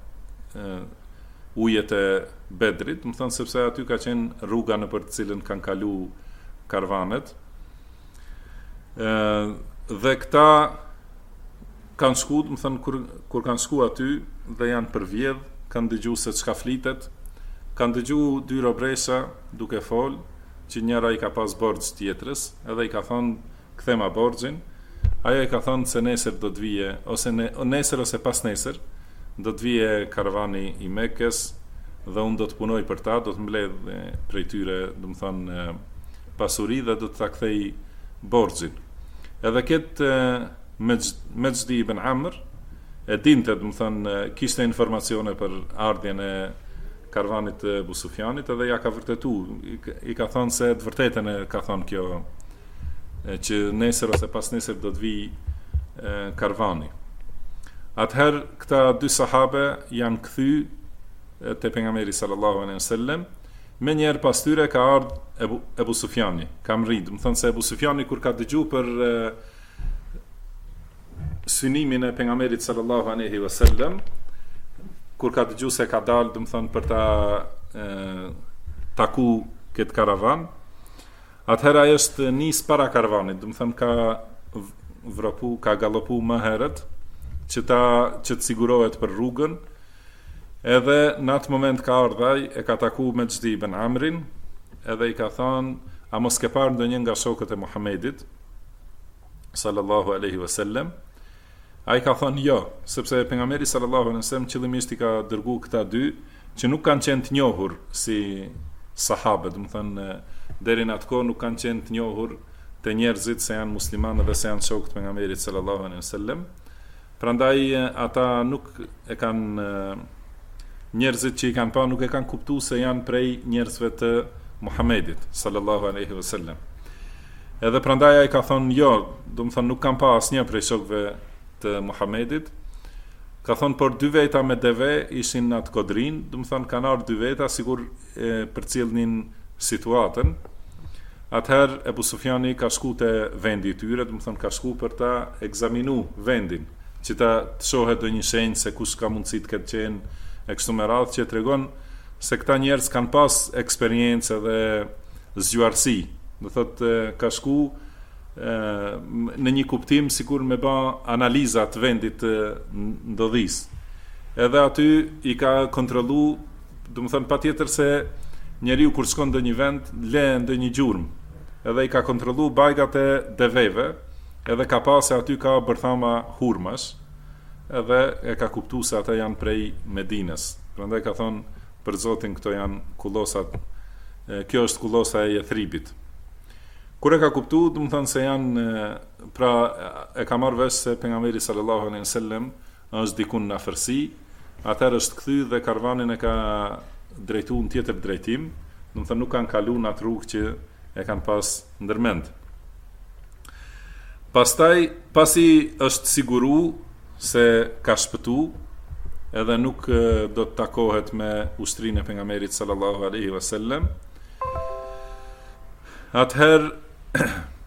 Speaker 2: ujet e Bedrit, do të thënë sepse aty ka qenë rruga nëpër të cilën kanë kalu karvanet. Dhe këta kanë shku, do të thënë kur kanë shku aty dhe janë përvjedh, kanë dëgjuar se çka flitet, kanë dëgjuar 2 robresha duke fol, që njëra i ka pas borxh tjetrës, edhe i ka thonë kthema borxhin. Ajo i ka thonë se nesër do të vije, ose nesër ose pas nesër do të vije karvani i Mekës dhe unë do të punoj për ta, do të mbledh prej tyre, do të thonë pasuri dhe do të ta kthej borxhin. Edhe këtë Mejdi ibn Amr e dinte, do të thonë kishte informacione për ardhjen e karvanit të Ebu Sufjanit, edhe ja ka vërtetu, i ka thonë se të vërtetën e ka thonë kjo, që nesër ose pas nesër do të vi karvani. Atëherë, këta 2 sahabe janë kthy te pejgamberi sallallahu alaihi wasallam, me njerë pas tyre ka ardhur Ebu Sufjani, ka mrit, më thënë se Ebu Sufjani kur ka dëgju për synimin e pejgamberit sallallahu alaihi wasallam, kur ka dëgju se ka dalë, do të thonë për ta taku këtë karavan, atëherë ai është nis para karavanit, do të thonë ka vropu, ka gallopu më herët që të sigurohet për rrugën. Edhe në atë moment ka ardhur, e ka taku me Mejdi ibn Amrin, edhe i ka thonë, a mos ke parë ndonjë nga shokët e Muhamedit sallallahu alaihi wasallam? Ai ka thonë jo, sepse pejgamberi sallallahu alaihi wasallam qëllimisht i ka dërgu këta 2 që nuk kanë qenë të njohur si sahabë, do të thënë deri në atë kohë nuk kanë qenë të njohur te njerëzit se janë muslimanë dhe se janë shokët e pejgamberit sallallahu alaihi wasallam. Prandaj ata nuk e kanë njerëzit që i kanë pa nuk e kanë kuptuar se janë prej njerëzve të Muhamedit sallallahu alaihi wasallam. Edhe prandaj ai ka thonë jo, do të thënë nuk kanë pa asnjë prej shokëve të Muhamedit. Ka thonë, por 2 veta me deve ishin në atë kodrin, do të thonë kanë ardhur 2 veta sigur përcjellnin situatën. Atëherë Ebu Sufjani ka shku te vendi i tyre, do të thonë ka shku për ta ekzaminu vendin, që ta të shohet ndonjë shenjë se kush ka mundësi të ketë qenë e kështu me radhë, që tregon se këta njerëz kanë pas eksperiencë dhe zgjuarsi. Do thotë ka shku në një kuptim sikur me bë analizat vendit të ndodhis. Edhe aty i ka kontrollu, do të thënë patjetër se njeriu kur shkon në një vend le ndonjë gjurmë. Edhe i ka kontrollu bajgat e deveve, edhe ka pasë aty ka bërthama hurmash, edhe e ka kuptuar se ata janë prej Medinës. Prandaj ka thonë për Zotin këto janë kullosat, kjo është kullosa e Jethribit. Kur e ka kuptuar, do të thonë se janë, pra e ka marrë vesh se pejgamberi sallallahu alaihi wasallam është dikun në afërsi, atëherë është kthy dhe karvanin e ka drejtuar në tjetër drejtim, do të thonë nuk kanë kaluar në atë rrugë që e kanë pas ndërmend. Pastaj, pasi është siguru se ka shpëtu, edhe nuk do të takohet me ushtrinë e pejgamberit sallallahu alaihi wasallam, atëherë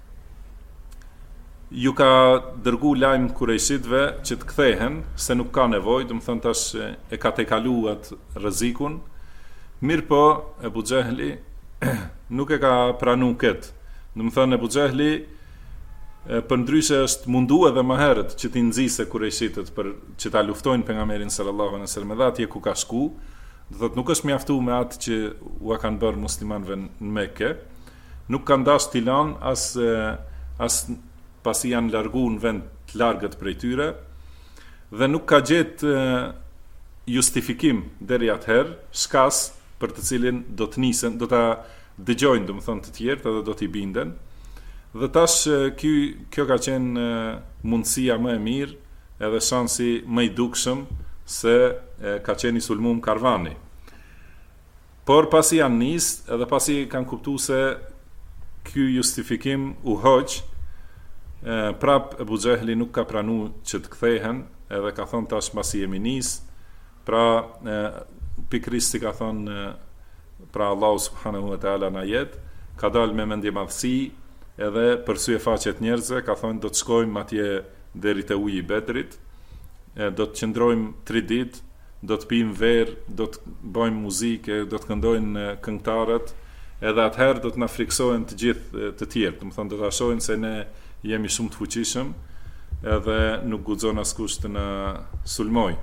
Speaker 2: ju ka dërgu lajm kurejshitëve që të kthehen, se nuk ka nevojë, do të thonë tash e ka tejkaluar rrezikun. Mirë po, Ebu Xehli nuk e ka pranuar këtë. Do të thonë Ebu Xehli përndryshe është mundu edhe më herët që t'i nxjise kurejshitët për që ta luftojnë pejgamberin sallallahu alaihi wasallam, edhe atje ku ka shku, do thotë nuk është mjaftuar me atë që u kanë bërë muslimanëve në Mekë, nuk kanë dashur t'i lanë as pasi janë largu në vend të largët prej tyre, dhe nuk ka gjetë justifikim deri atëherë, shkas për të cilin do të nisen, do ta dëgjojnë, do të thonë të tjerë, edhe do t'i binden. Dhe tash kjo ka qenë mundësia më e mirë, edhe shansi më i dukshëm se ka qenë i sulmum karvani. Por pasi janë nisë, edhe pasi kanë kuptuar se ky justifikim u hoq, prap Ebu Xehli nuk ka pranuar që të kthehen, edhe ka thonë tash pasi jemi nisë, pra pikrisht si ka thonë pra Allahu subhanahu wa taala në jetë, ka dalë me mendje madhësi, edhe për sy e faqet njerëzve, ka thonë do të shkojmë atje deri te uji i Bedrit, do të qëndrojmë 3 ditë, do të pijmë verë, do të bëjmë muzikë, do të këndojnë këngëtarët, edhe atëherë do të na friksohen të gjithë të tjerë, do të thonë do ta shohin se ne jemi shumë të fuqishëm, edhe nuk guxon askush të na sulmoj.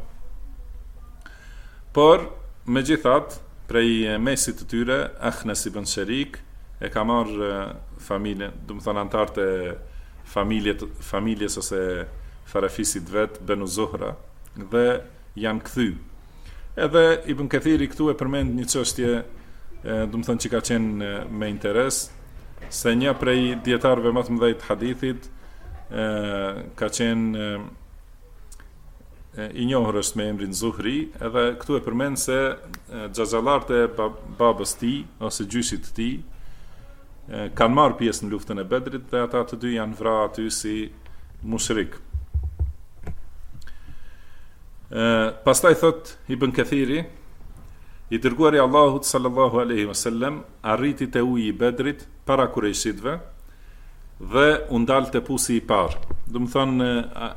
Speaker 2: Por megjithatë, prej mesit të tyre, Akhnas ibn Sharik e ka marrë familjen, do të thonë antarët e familjes ose farafisit vet Benu Zuhra, dhe janë kthy. Edhe Ibn Kathiri këtu e përmend një çështje, do të thonë që ka qenë me interes, se një prej dietarëve më të mëdhenj të hadithit ka qenë i njohur është me emrin Zuhri, edhe këtu e përmend se xhaxhallarët e babës tij ose gjyshit të tij kanë marrë pjesë në luftën e Bedrit, dhe ata të dy janë vrarë aty si mushrik. Pastaj thot Ibn Kathiri, i dërguari i Allahut sallallahu alaihi wasallam arriti te uji i Bedrit para kurejshitëve dhe u ndal te pusi i parë. Do të thonë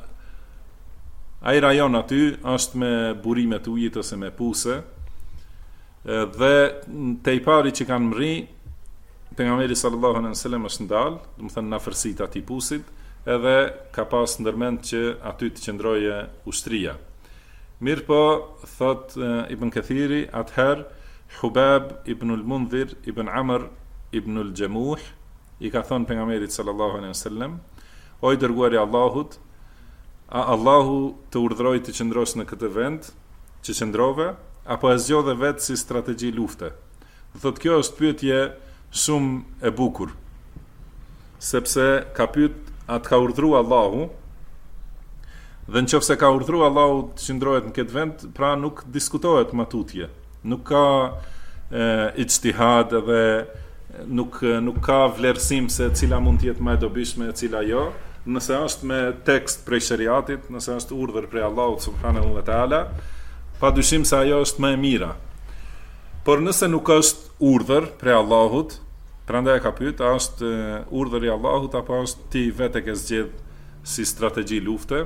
Speaker 2: ai rajon aty është me burime të ujit ose me puse, dhe te i pari që kanë mri, pejgamberi sallallahu alaihi wasallam është ndal, do të thënë në afërsitë atij pusit, edhe ka pas ndërmend që aty të qëndroje ushtria. Mirë po, thot Ibn Kathiri, atëherë Hubab ibn al-Mundhir ibn Amr ibn al-Jamuh i ka thonë pejgamberit sallallahu alaihi wasallam, o i dërguari i Allahut, a Allahu të urdhëroi të qëndrosh në këtë vend që qëndrove, apo e zgjodhe vetë si strategji lufte? Thot kjo është pyetje shumë e bukur, sepse ka pyet atë ka urdhëruar Allahu, dhe nëse ka urdhëruar Allahu të qëndrohet në këtë vend, pra nuk diskutohet më tutje, nuk ka ijtihad, dhe nuk ka vlerësim se cila mund të jetë më e dobishme e cila jo. Nëse është me tekst prej shariatit, nëse është urdhër prej Allahut subhanahu wa taala, padyshim se ajo është më e mira. Por nëse nuk është urdhër prej Allahut, prandaj ka pyet, a është urdhër i Allahut apo është ti vetë ke zgjedh si strategji lufte?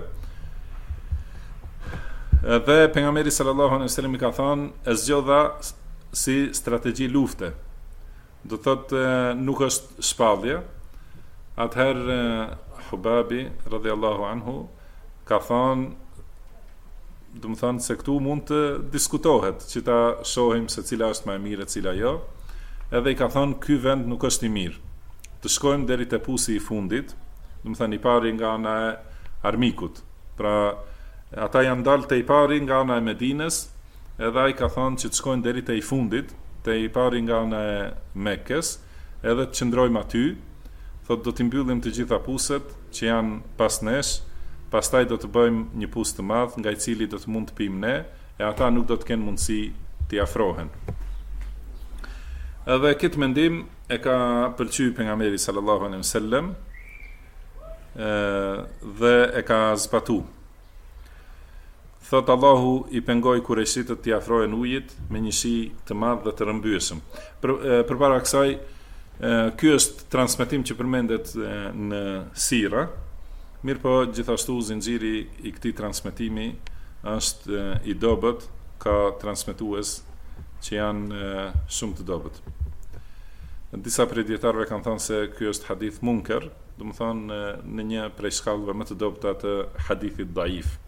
Speaker 2: Dhe pejgamberi sallallahu alaihi wasallam i ka thënë, e zgjodha si strategji lufte. Do thotë nuk është shpallje. Atëherë Hubabi radhiyallahu anhu ka thënë, do të thonë se këtu mund të diskutohet, që ta shohim se cila është më e mirë e cila jo. Edhe i ka thënë ky vend nuk është i mirë. Të shkojmë deri te pusi i fundit, do të thënë i pari nga ana e armikut. Pra ata janë dalë te i pari nga ana e Medinës, edhe ai ka thënë që të shkojnë deri te i fundit, te i pari nga ana e Mekkës, edhe të qëndrojmë aty. Thot do t'i mbyllim të gjitha puset që janë pas nesh, pastaj do të bëjmë një pus të madh nga i cili do të mund të pijmë ne, e ata nuk do të kenë mundësi t'i afrohen. Edhe këtë mendim e ka pëlqyer pejgamberi sallallahu alaihi wasallam dhe e ka zbatu. Thot Allahu i pengoi kureshitët t'i afrohen ujit me një shi të madh dhe të rrëmbyesëm. Përpara kësaj, ky është transmetim që përmendet në sira, mirë po gjithashtu zinxhiri i këtij transmetimi është i dobët, ka transmetues që janë shumë të dobët. Disa prej dietarëve kanë thënë se ky është hadith munker, do të thonë në një prej shkallëve më të dobta të hadithit daif.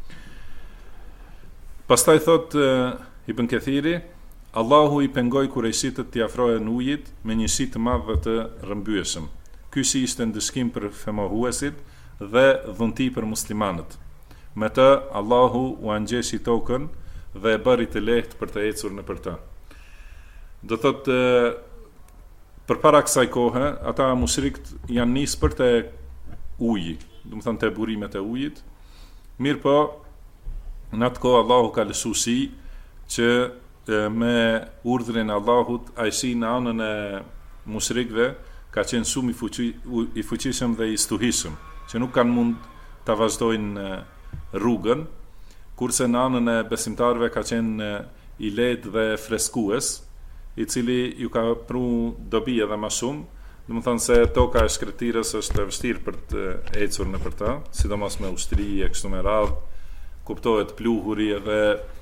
Speaker 2: Pastaj thot Ibn Kathiri, Allahu i pengoi kurejshitët t'i afrohen ujit me një shi të madh dhe të rrëmbyeshëm. Ky shi ishte ndëshkim për femohuesit dhe dhunti për muslimanët. Me të Allahu u angjeshi tokën dhe e bëri të lehtë për të ecur nëpër të. Do thot përpara kësaj kohe, ata mushrikët janë nisë për të uji, do të thonë të burimet e ujit. Mirë po, në atë kohë Allahu ka lëshu shi që me urdhrin e Allahut ai shi në anën e mushrikëve ka qenë shumë i fuqishëm dhe i stuhishëm, që nuk kanë mund ta vazhdojnë rrugën, kurse në anën e besimtarëve ka qenë i lehtë dhe freskues, i cili ju ka pru dobi edhe më shumë. Do të thonë se toka e shkretirës është e vështirë për të ecur nëpër të, sidomos me ushtri e kështu me radhë, kuptohet pluhuri edhe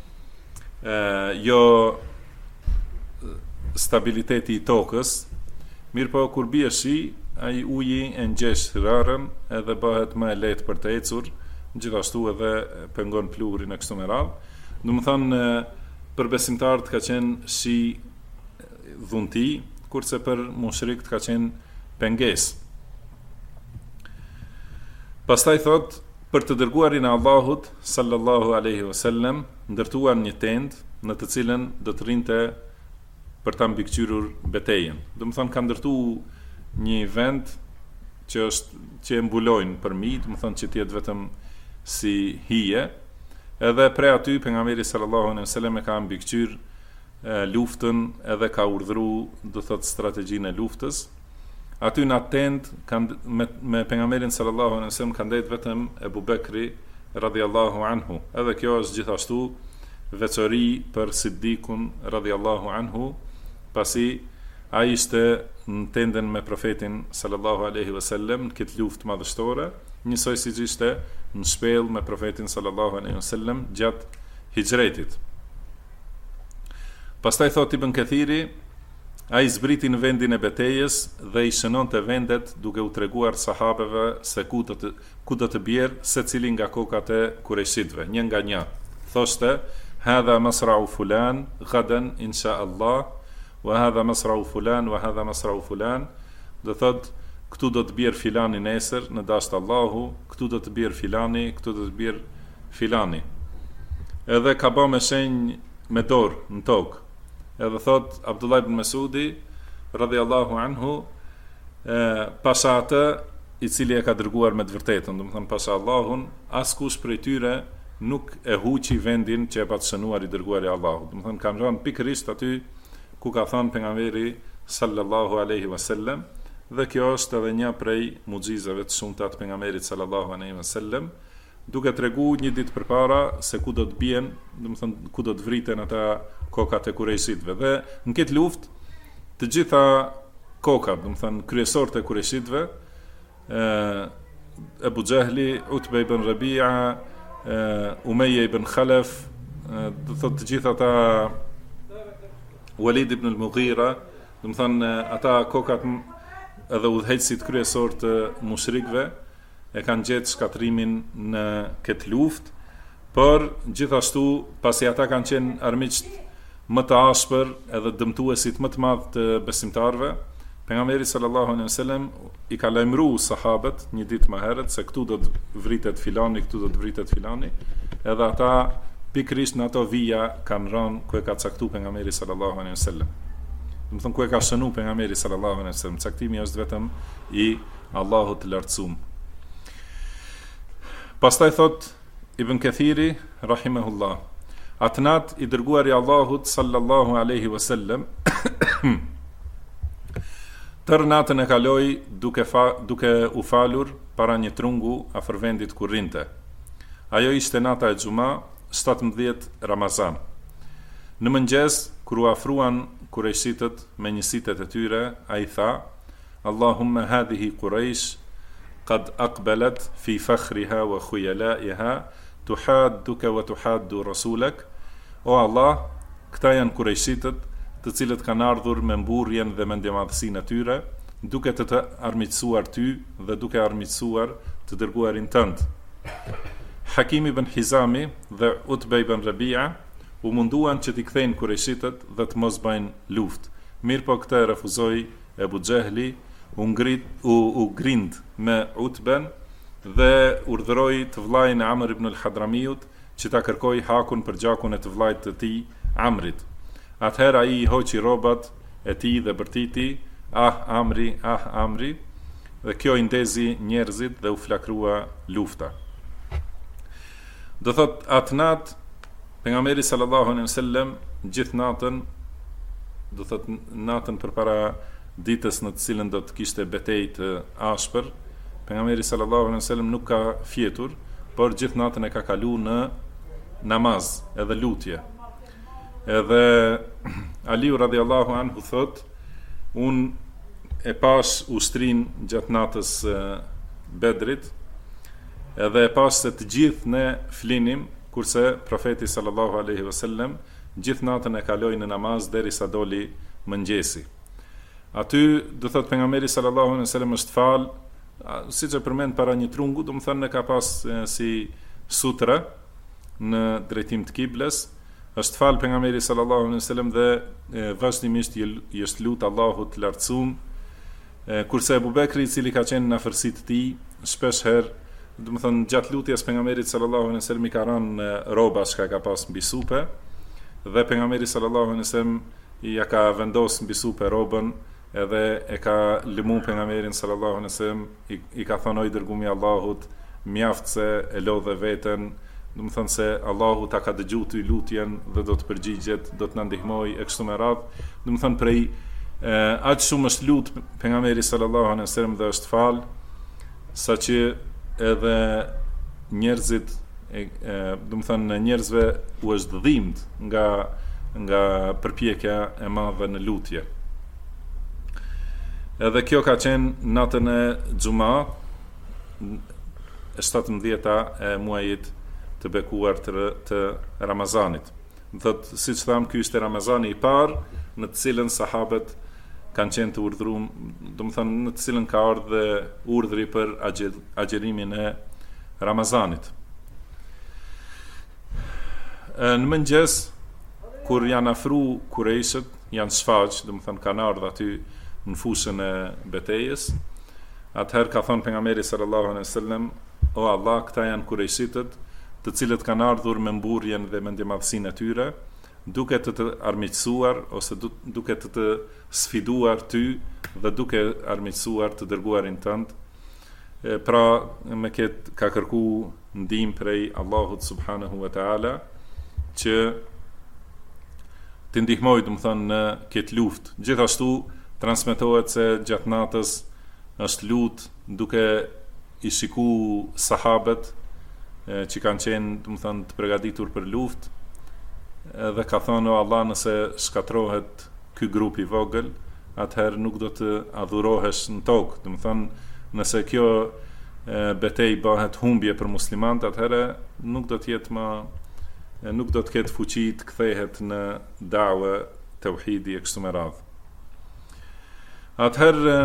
Speaker 2: jo stabiliteti i tokës. Mirë po kur bie shi, ai uji e ngjesh rarën edhe bëhet më e lehtë për të ecur, gjithashtu edhe pengon pluhurin e kështu me radhë. Do të thonë për besimtarët ka qenë shi dhunti, kurse për mushrikët ka qenë pengesë. Pastaj thot, për të dërguarin e Allahut sallallahu alaihi wasallam ndërtuan një tend në të cilën do të rinte për ta mbikëqyrur betejën. Do të thonë kanë ndërtuar një vend që e mbulojnë për mi, do të thonë që të jetë vetëm si hije. Edhe prej aty pejgamberi sallallahu alaihi wasallam e ka mbikëqyr luftën edhe ka urdhëruar, do thotë, strategjinë e luftës. Aty në atent me pejgamberin sallallahu alaihi wasallam ka ndajt vetëm Ebu Bekri radhiyallahu anhu. Edhe kjo është gjithashtu veçori për Sidikun radhiyallahu anhu, pasi ai ishte në tendën me profetin sallallahu alaihi wasallam në këtë luftë madhështore, njësoj siç ishte në shpellë me profetin sallallahu alaihi wasallam gjatë hijretit. Pastaj thot Ibn Kathiri, ai zbriti në vendin e betejës dhe i shënonte vendet duke u treguar sahabeve se ku do të bjerë secili nga kokat e kurejshitëve, një nga një. Thoshte, hadha masra'u fulan ghadan insha Allah, wa hadha masra'u fulan wa hadha masra'u fulan. Do thot, këtu do të bjerë filani nesër në dasht Allahu, këtu do të bjerë filani, këtu do të bjerë filani. Edhe ka bë me shenjë me dorë në tokë. Edhe thot Abdullah ibn Mesudi radhiyallahu anhu, pasha atë i cili e ka dërguar me të vërtetën, do të thonë pasha Allahun, askush prej tyre nuk e huqi vendin që e pa të shënuar i dërguari i Allahut. Do të thonë kanë rënë pikërisht aty ku ka thënë pejgamberi sallallahu alaihi wasallam, dhe kjo është edhe një prej mucizave të shumta të pejgamberit sallallahu alaihi wasallam, duke treguar një ditë përpara se ku do të bien, do të thonë ku do të vriten ata kokat e kurejshitëve. Dhe në këtë luftë të gjitha kokat, do të thonë kryesorët e kurejshitëve, Abu Jahli, Utbe ibn Rabi'a, Umayya ibn Khalaf, do thotë të gjitha ata, Walid ibn al-Mughira, do të thonë ata kokat edhe udhëheqësit kryesor të mushrikëve e kanë gjetë shkatrimin në këtë luftë, por gjithashtu pasi ata kanë qenë armiqt më të ashpër edhe dëmtuesit më të madh të besimtarëve, pejgamberi sallallahu alaihi wasallam i ka lajmëruar sahabët një ditë më herët se këtu do të vritet filani, këtu do të vritet filani, edhe ata pikërisht në ato vija kanë rënë ku e ka caktuar pejgamberi sallallahu alaihi wasallam. Do të thonë ku e ka shënuar pejgamberi sallallahu alaihi wasallam, caktimi është vetëm i Allahut të lartësuar. Pastaj thot Ibn Kathiri rahimahullah, atnat i dërguari Allahut sallallahu alaihi wasallam Tërë natën e kaloi duke u falur para një trungu afër vendit ku rrinte. Ajo ishte nata e xuma 17 Ramazan. Në mëngjes, kur u afruan kurejshitët me njësitet e tyre, ai tha: Allahumma hadhihi Quraysh qad aqbalat fi fakhriha wa khuyalaiha tuhadduka wa tuhaddu rasulak. O Allah, këta janë kurejshitët, të cilët kanë ardhur me mburrjen dhe me ndjemadhësinë e tyre, duke të armiqësuar ty dhe duke armiqësuar të dërguarin tënd. Hakim ibn Hizami dhe Utbe ibn Rabia u munduan që t'i kthejnë kurejshitët dhe të mos bëjnë luftë. Mirë po këtë e refuzoi Ebu Xehli, u grind me Utben dhe urdhëroi të vllajin e Amr ibn al-Hadramiut që ta kërkoi hakun për gjakun e të vllajt të tij Amrit. Atëherë ai i hoqi rrobat e tij dhe bërtiti: "Ah Amri", dhe kjo i ndezi njerëzit dhe u flakrua lufta. Do thot atë natë pejgamberi sallallahu alaihi wasallam gjithë natën, do thot natën përpara ditës në të cilën do të kishte betejë të ashpër, pejgamberi sallallahu alaihi wasallam nuk ka fjetur, por gjithë natën e ka kaluar në namaz edhe lutje. Edhe Aliu radhiyallahu anhu thot: unë e pash ushtrin gjatë natës Bedrit, edhe e pash se të gjithë ne flinim, kurse profeti sallallahu alaihi wasallam gjithë natën e kaloi në namaz derisa doli mëngjesi. Aty do thot pejgamberi sallallahu alaihi wasallam është fal, siç e përmend para një trungu, do të thonë ka pas si sutra në drejtim të kibles. Është fal pejgamberi sallallahu alaihi wasallam dhe vazhdimisht i është lut Allahut të lartësuar, kurse Abu Bekri, i cili ka qenë në afërsitë të tij, shpesh herë, do të thonë gjatë lutjes pejgamberit sallallahu alaihi wasallam i ka rënë rroba që ka pas mbi supe, dhe pejgamberi sallallahu alaihi wasallam ja ka vendosur mbi supe rrobën, edhe e ka lëmu pejgamberin sallallahu alaihi wasallam, i ka thënë: "O dërguari i Allahut, mjaft se e lodhe veten, do të thonë se Allahu ta ka dëgjuar ty lutjen dhe do të përgjigjet, do të na ndihmojë e kështu me radhë." Do të thonë prej aq shumë është lut pejgamberi sallallahu alaihi wasallam dhe është fal, saqë edhe njerëzit do të thonë njerëzve u është dhimbt nga përpjekja e madhe në lutje. Edhe kjo ka qenë natën e xuma e 17-ta e muajit të bekuar të Ramazanit. Thot, siç tham, ky ishte Ramazani i parë në të cilën sahabët kanë qenë të urdhëruar, do të thonë në të cilën ka ardhur urdhri për agjerimin e Ramazanit. Në mëngjes, kur janë afru kurejshët, janë shfaq, do të thonë kanë ardhur aty në fushën e betejës, atëherë ka thonë pejgamberi sallallahu alaihi wasallam: "O Allah, këta janë kurejshitët, të cilët kanë ardhur me mburrjen dhe me ndjemadhësinë e tyre, duke të armiqësuar ose duke të sfiduar ty dhe duke armiqësuar të dërguarin tënd." Pra me këtë ka kërku ndihmë prej Allahut subhanahu wa taala që të ndihmojë, do të thonë, në këtë luftë. Gjithashtu transmetohet se gjatë natës është lutë duke i shiku sahabët që kanë qenë, do të thonë, të përgatitur për luftë, dhe ka thonë: "O Allah, nëse shkatrohet ky grup i vogël, atëherë nuk do të adhurohesh në tokë." Do të thonë, nëse kjo betejë bëhet humbje për muslimanët, atëherë nuk do të ketë fuqi të kthehet në dawe tauhidi e kështu me radhë. Atëherë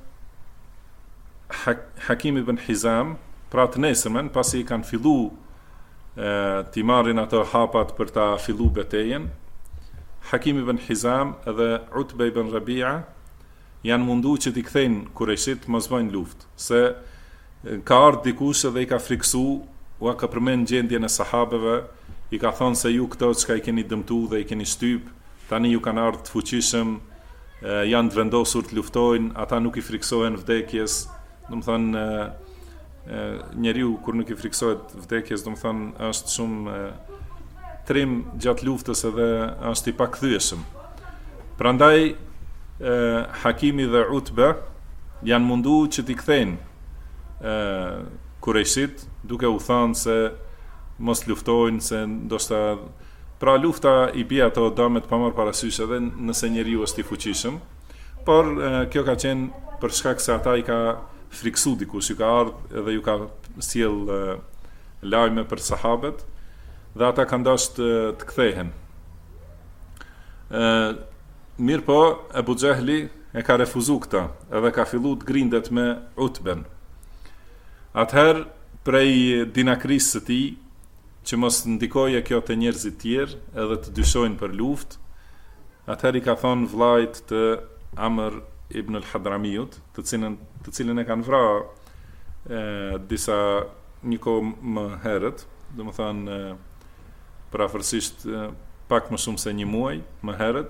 Speaker 2: Hakim ibn Hizam, pra të nesërmen, pasi kanë fillu t'i marrin ato hapat për ta fillu betejën, Hakim ibn Hizam edhe Utbe ibn Rabia janë mundu që t'i kthejnë kurejshit mos bëjnë luftë, se ka ardhur dikush edhe i ka friksu, u ka përmend gjendjen e sahabeve, i ka thonë se ju këto çka i keni dëmtu dhe i keni shtyp, tani ju kanë ardhur të fuqishëm, janë të vendosur të luftojnë, ata nuk i friksohen vdekjes. Do të thonë njeriu kur nuk i friksohet vdekjes, do të thonë është shumë trim gjatë luftës edhe është i pakthyeshëm. Prandaj Hakimi dhe Utbe janë mundu që t'i kthejnë Kurejshit, duke u thënë se mos luftojnë, se ndoshta pra lufta i bie ato damet pa marrë parasysh edhe nëse njeriu është i fuqishëm, por kjo ka qenë për shkak se ata i ka friksu dikush, ju ka ardhur edhe ju ka sjell lajme për sahabët dhe ata kanë dashur të kthehen. Mirë po, Ebu Xehli e ka refuzu këta edhe ka fillu të grindet me Utben. Atëherë, prej dinakrisë së tij, që mos ndikoje kjo të njerëzit tjerë edhe të dyshojnë për luftë, atëherë i ka thonë vllajt të Amr ibn al-Hadramiut, të cilën e kanë vrarë disa një kohë më herët, domethënë parafërsisht pak më shumë se një muaj më herët,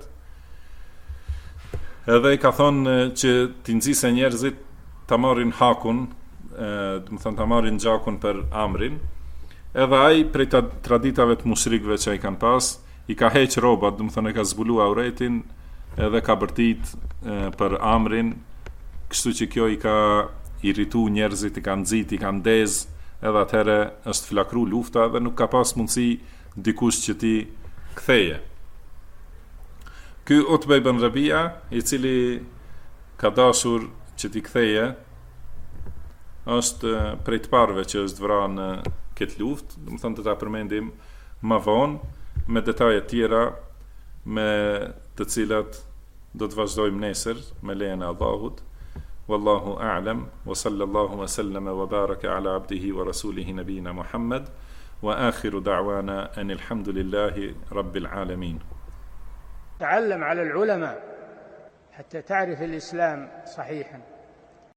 Speaker 2: edhe i ka thonë që t'i nxjisë njerëzit ta marrin hakun, domethënë ta marrin gjakun për Amrin, edhe ai prej traditave të mushrikëve që ai kanë pas, i ka heq rrobat, domethënë e ka zbulu auretin, edhe ka bërtit për Amrin, kështu që kjo i ka irritu njerëzit, i ka nxit, i ka ndez, edhe atëherë është flakru lufta dhe nuk ka pas mundësi dikush që ti ktheje. Ky Utbe ibn Rabia, i cili ka dashur që ti ktheje, është prej të parëve që është vrarë në këtë luftë, domethënë të ta përmendim më vonë me detaje tjera, me të cilat do të vazhdojmë nesër me lejen e Allahut. Wallahu a'lam, wa sallallahu wa sallama wa baraka ala abdihi wa rasulihi nabina Muhammad, wa akhiru da'wana anil hamdulillahi rabbil alamin.
Speaker 1: تعلم على العلماء حتى تعرف الإسلام صحيحا.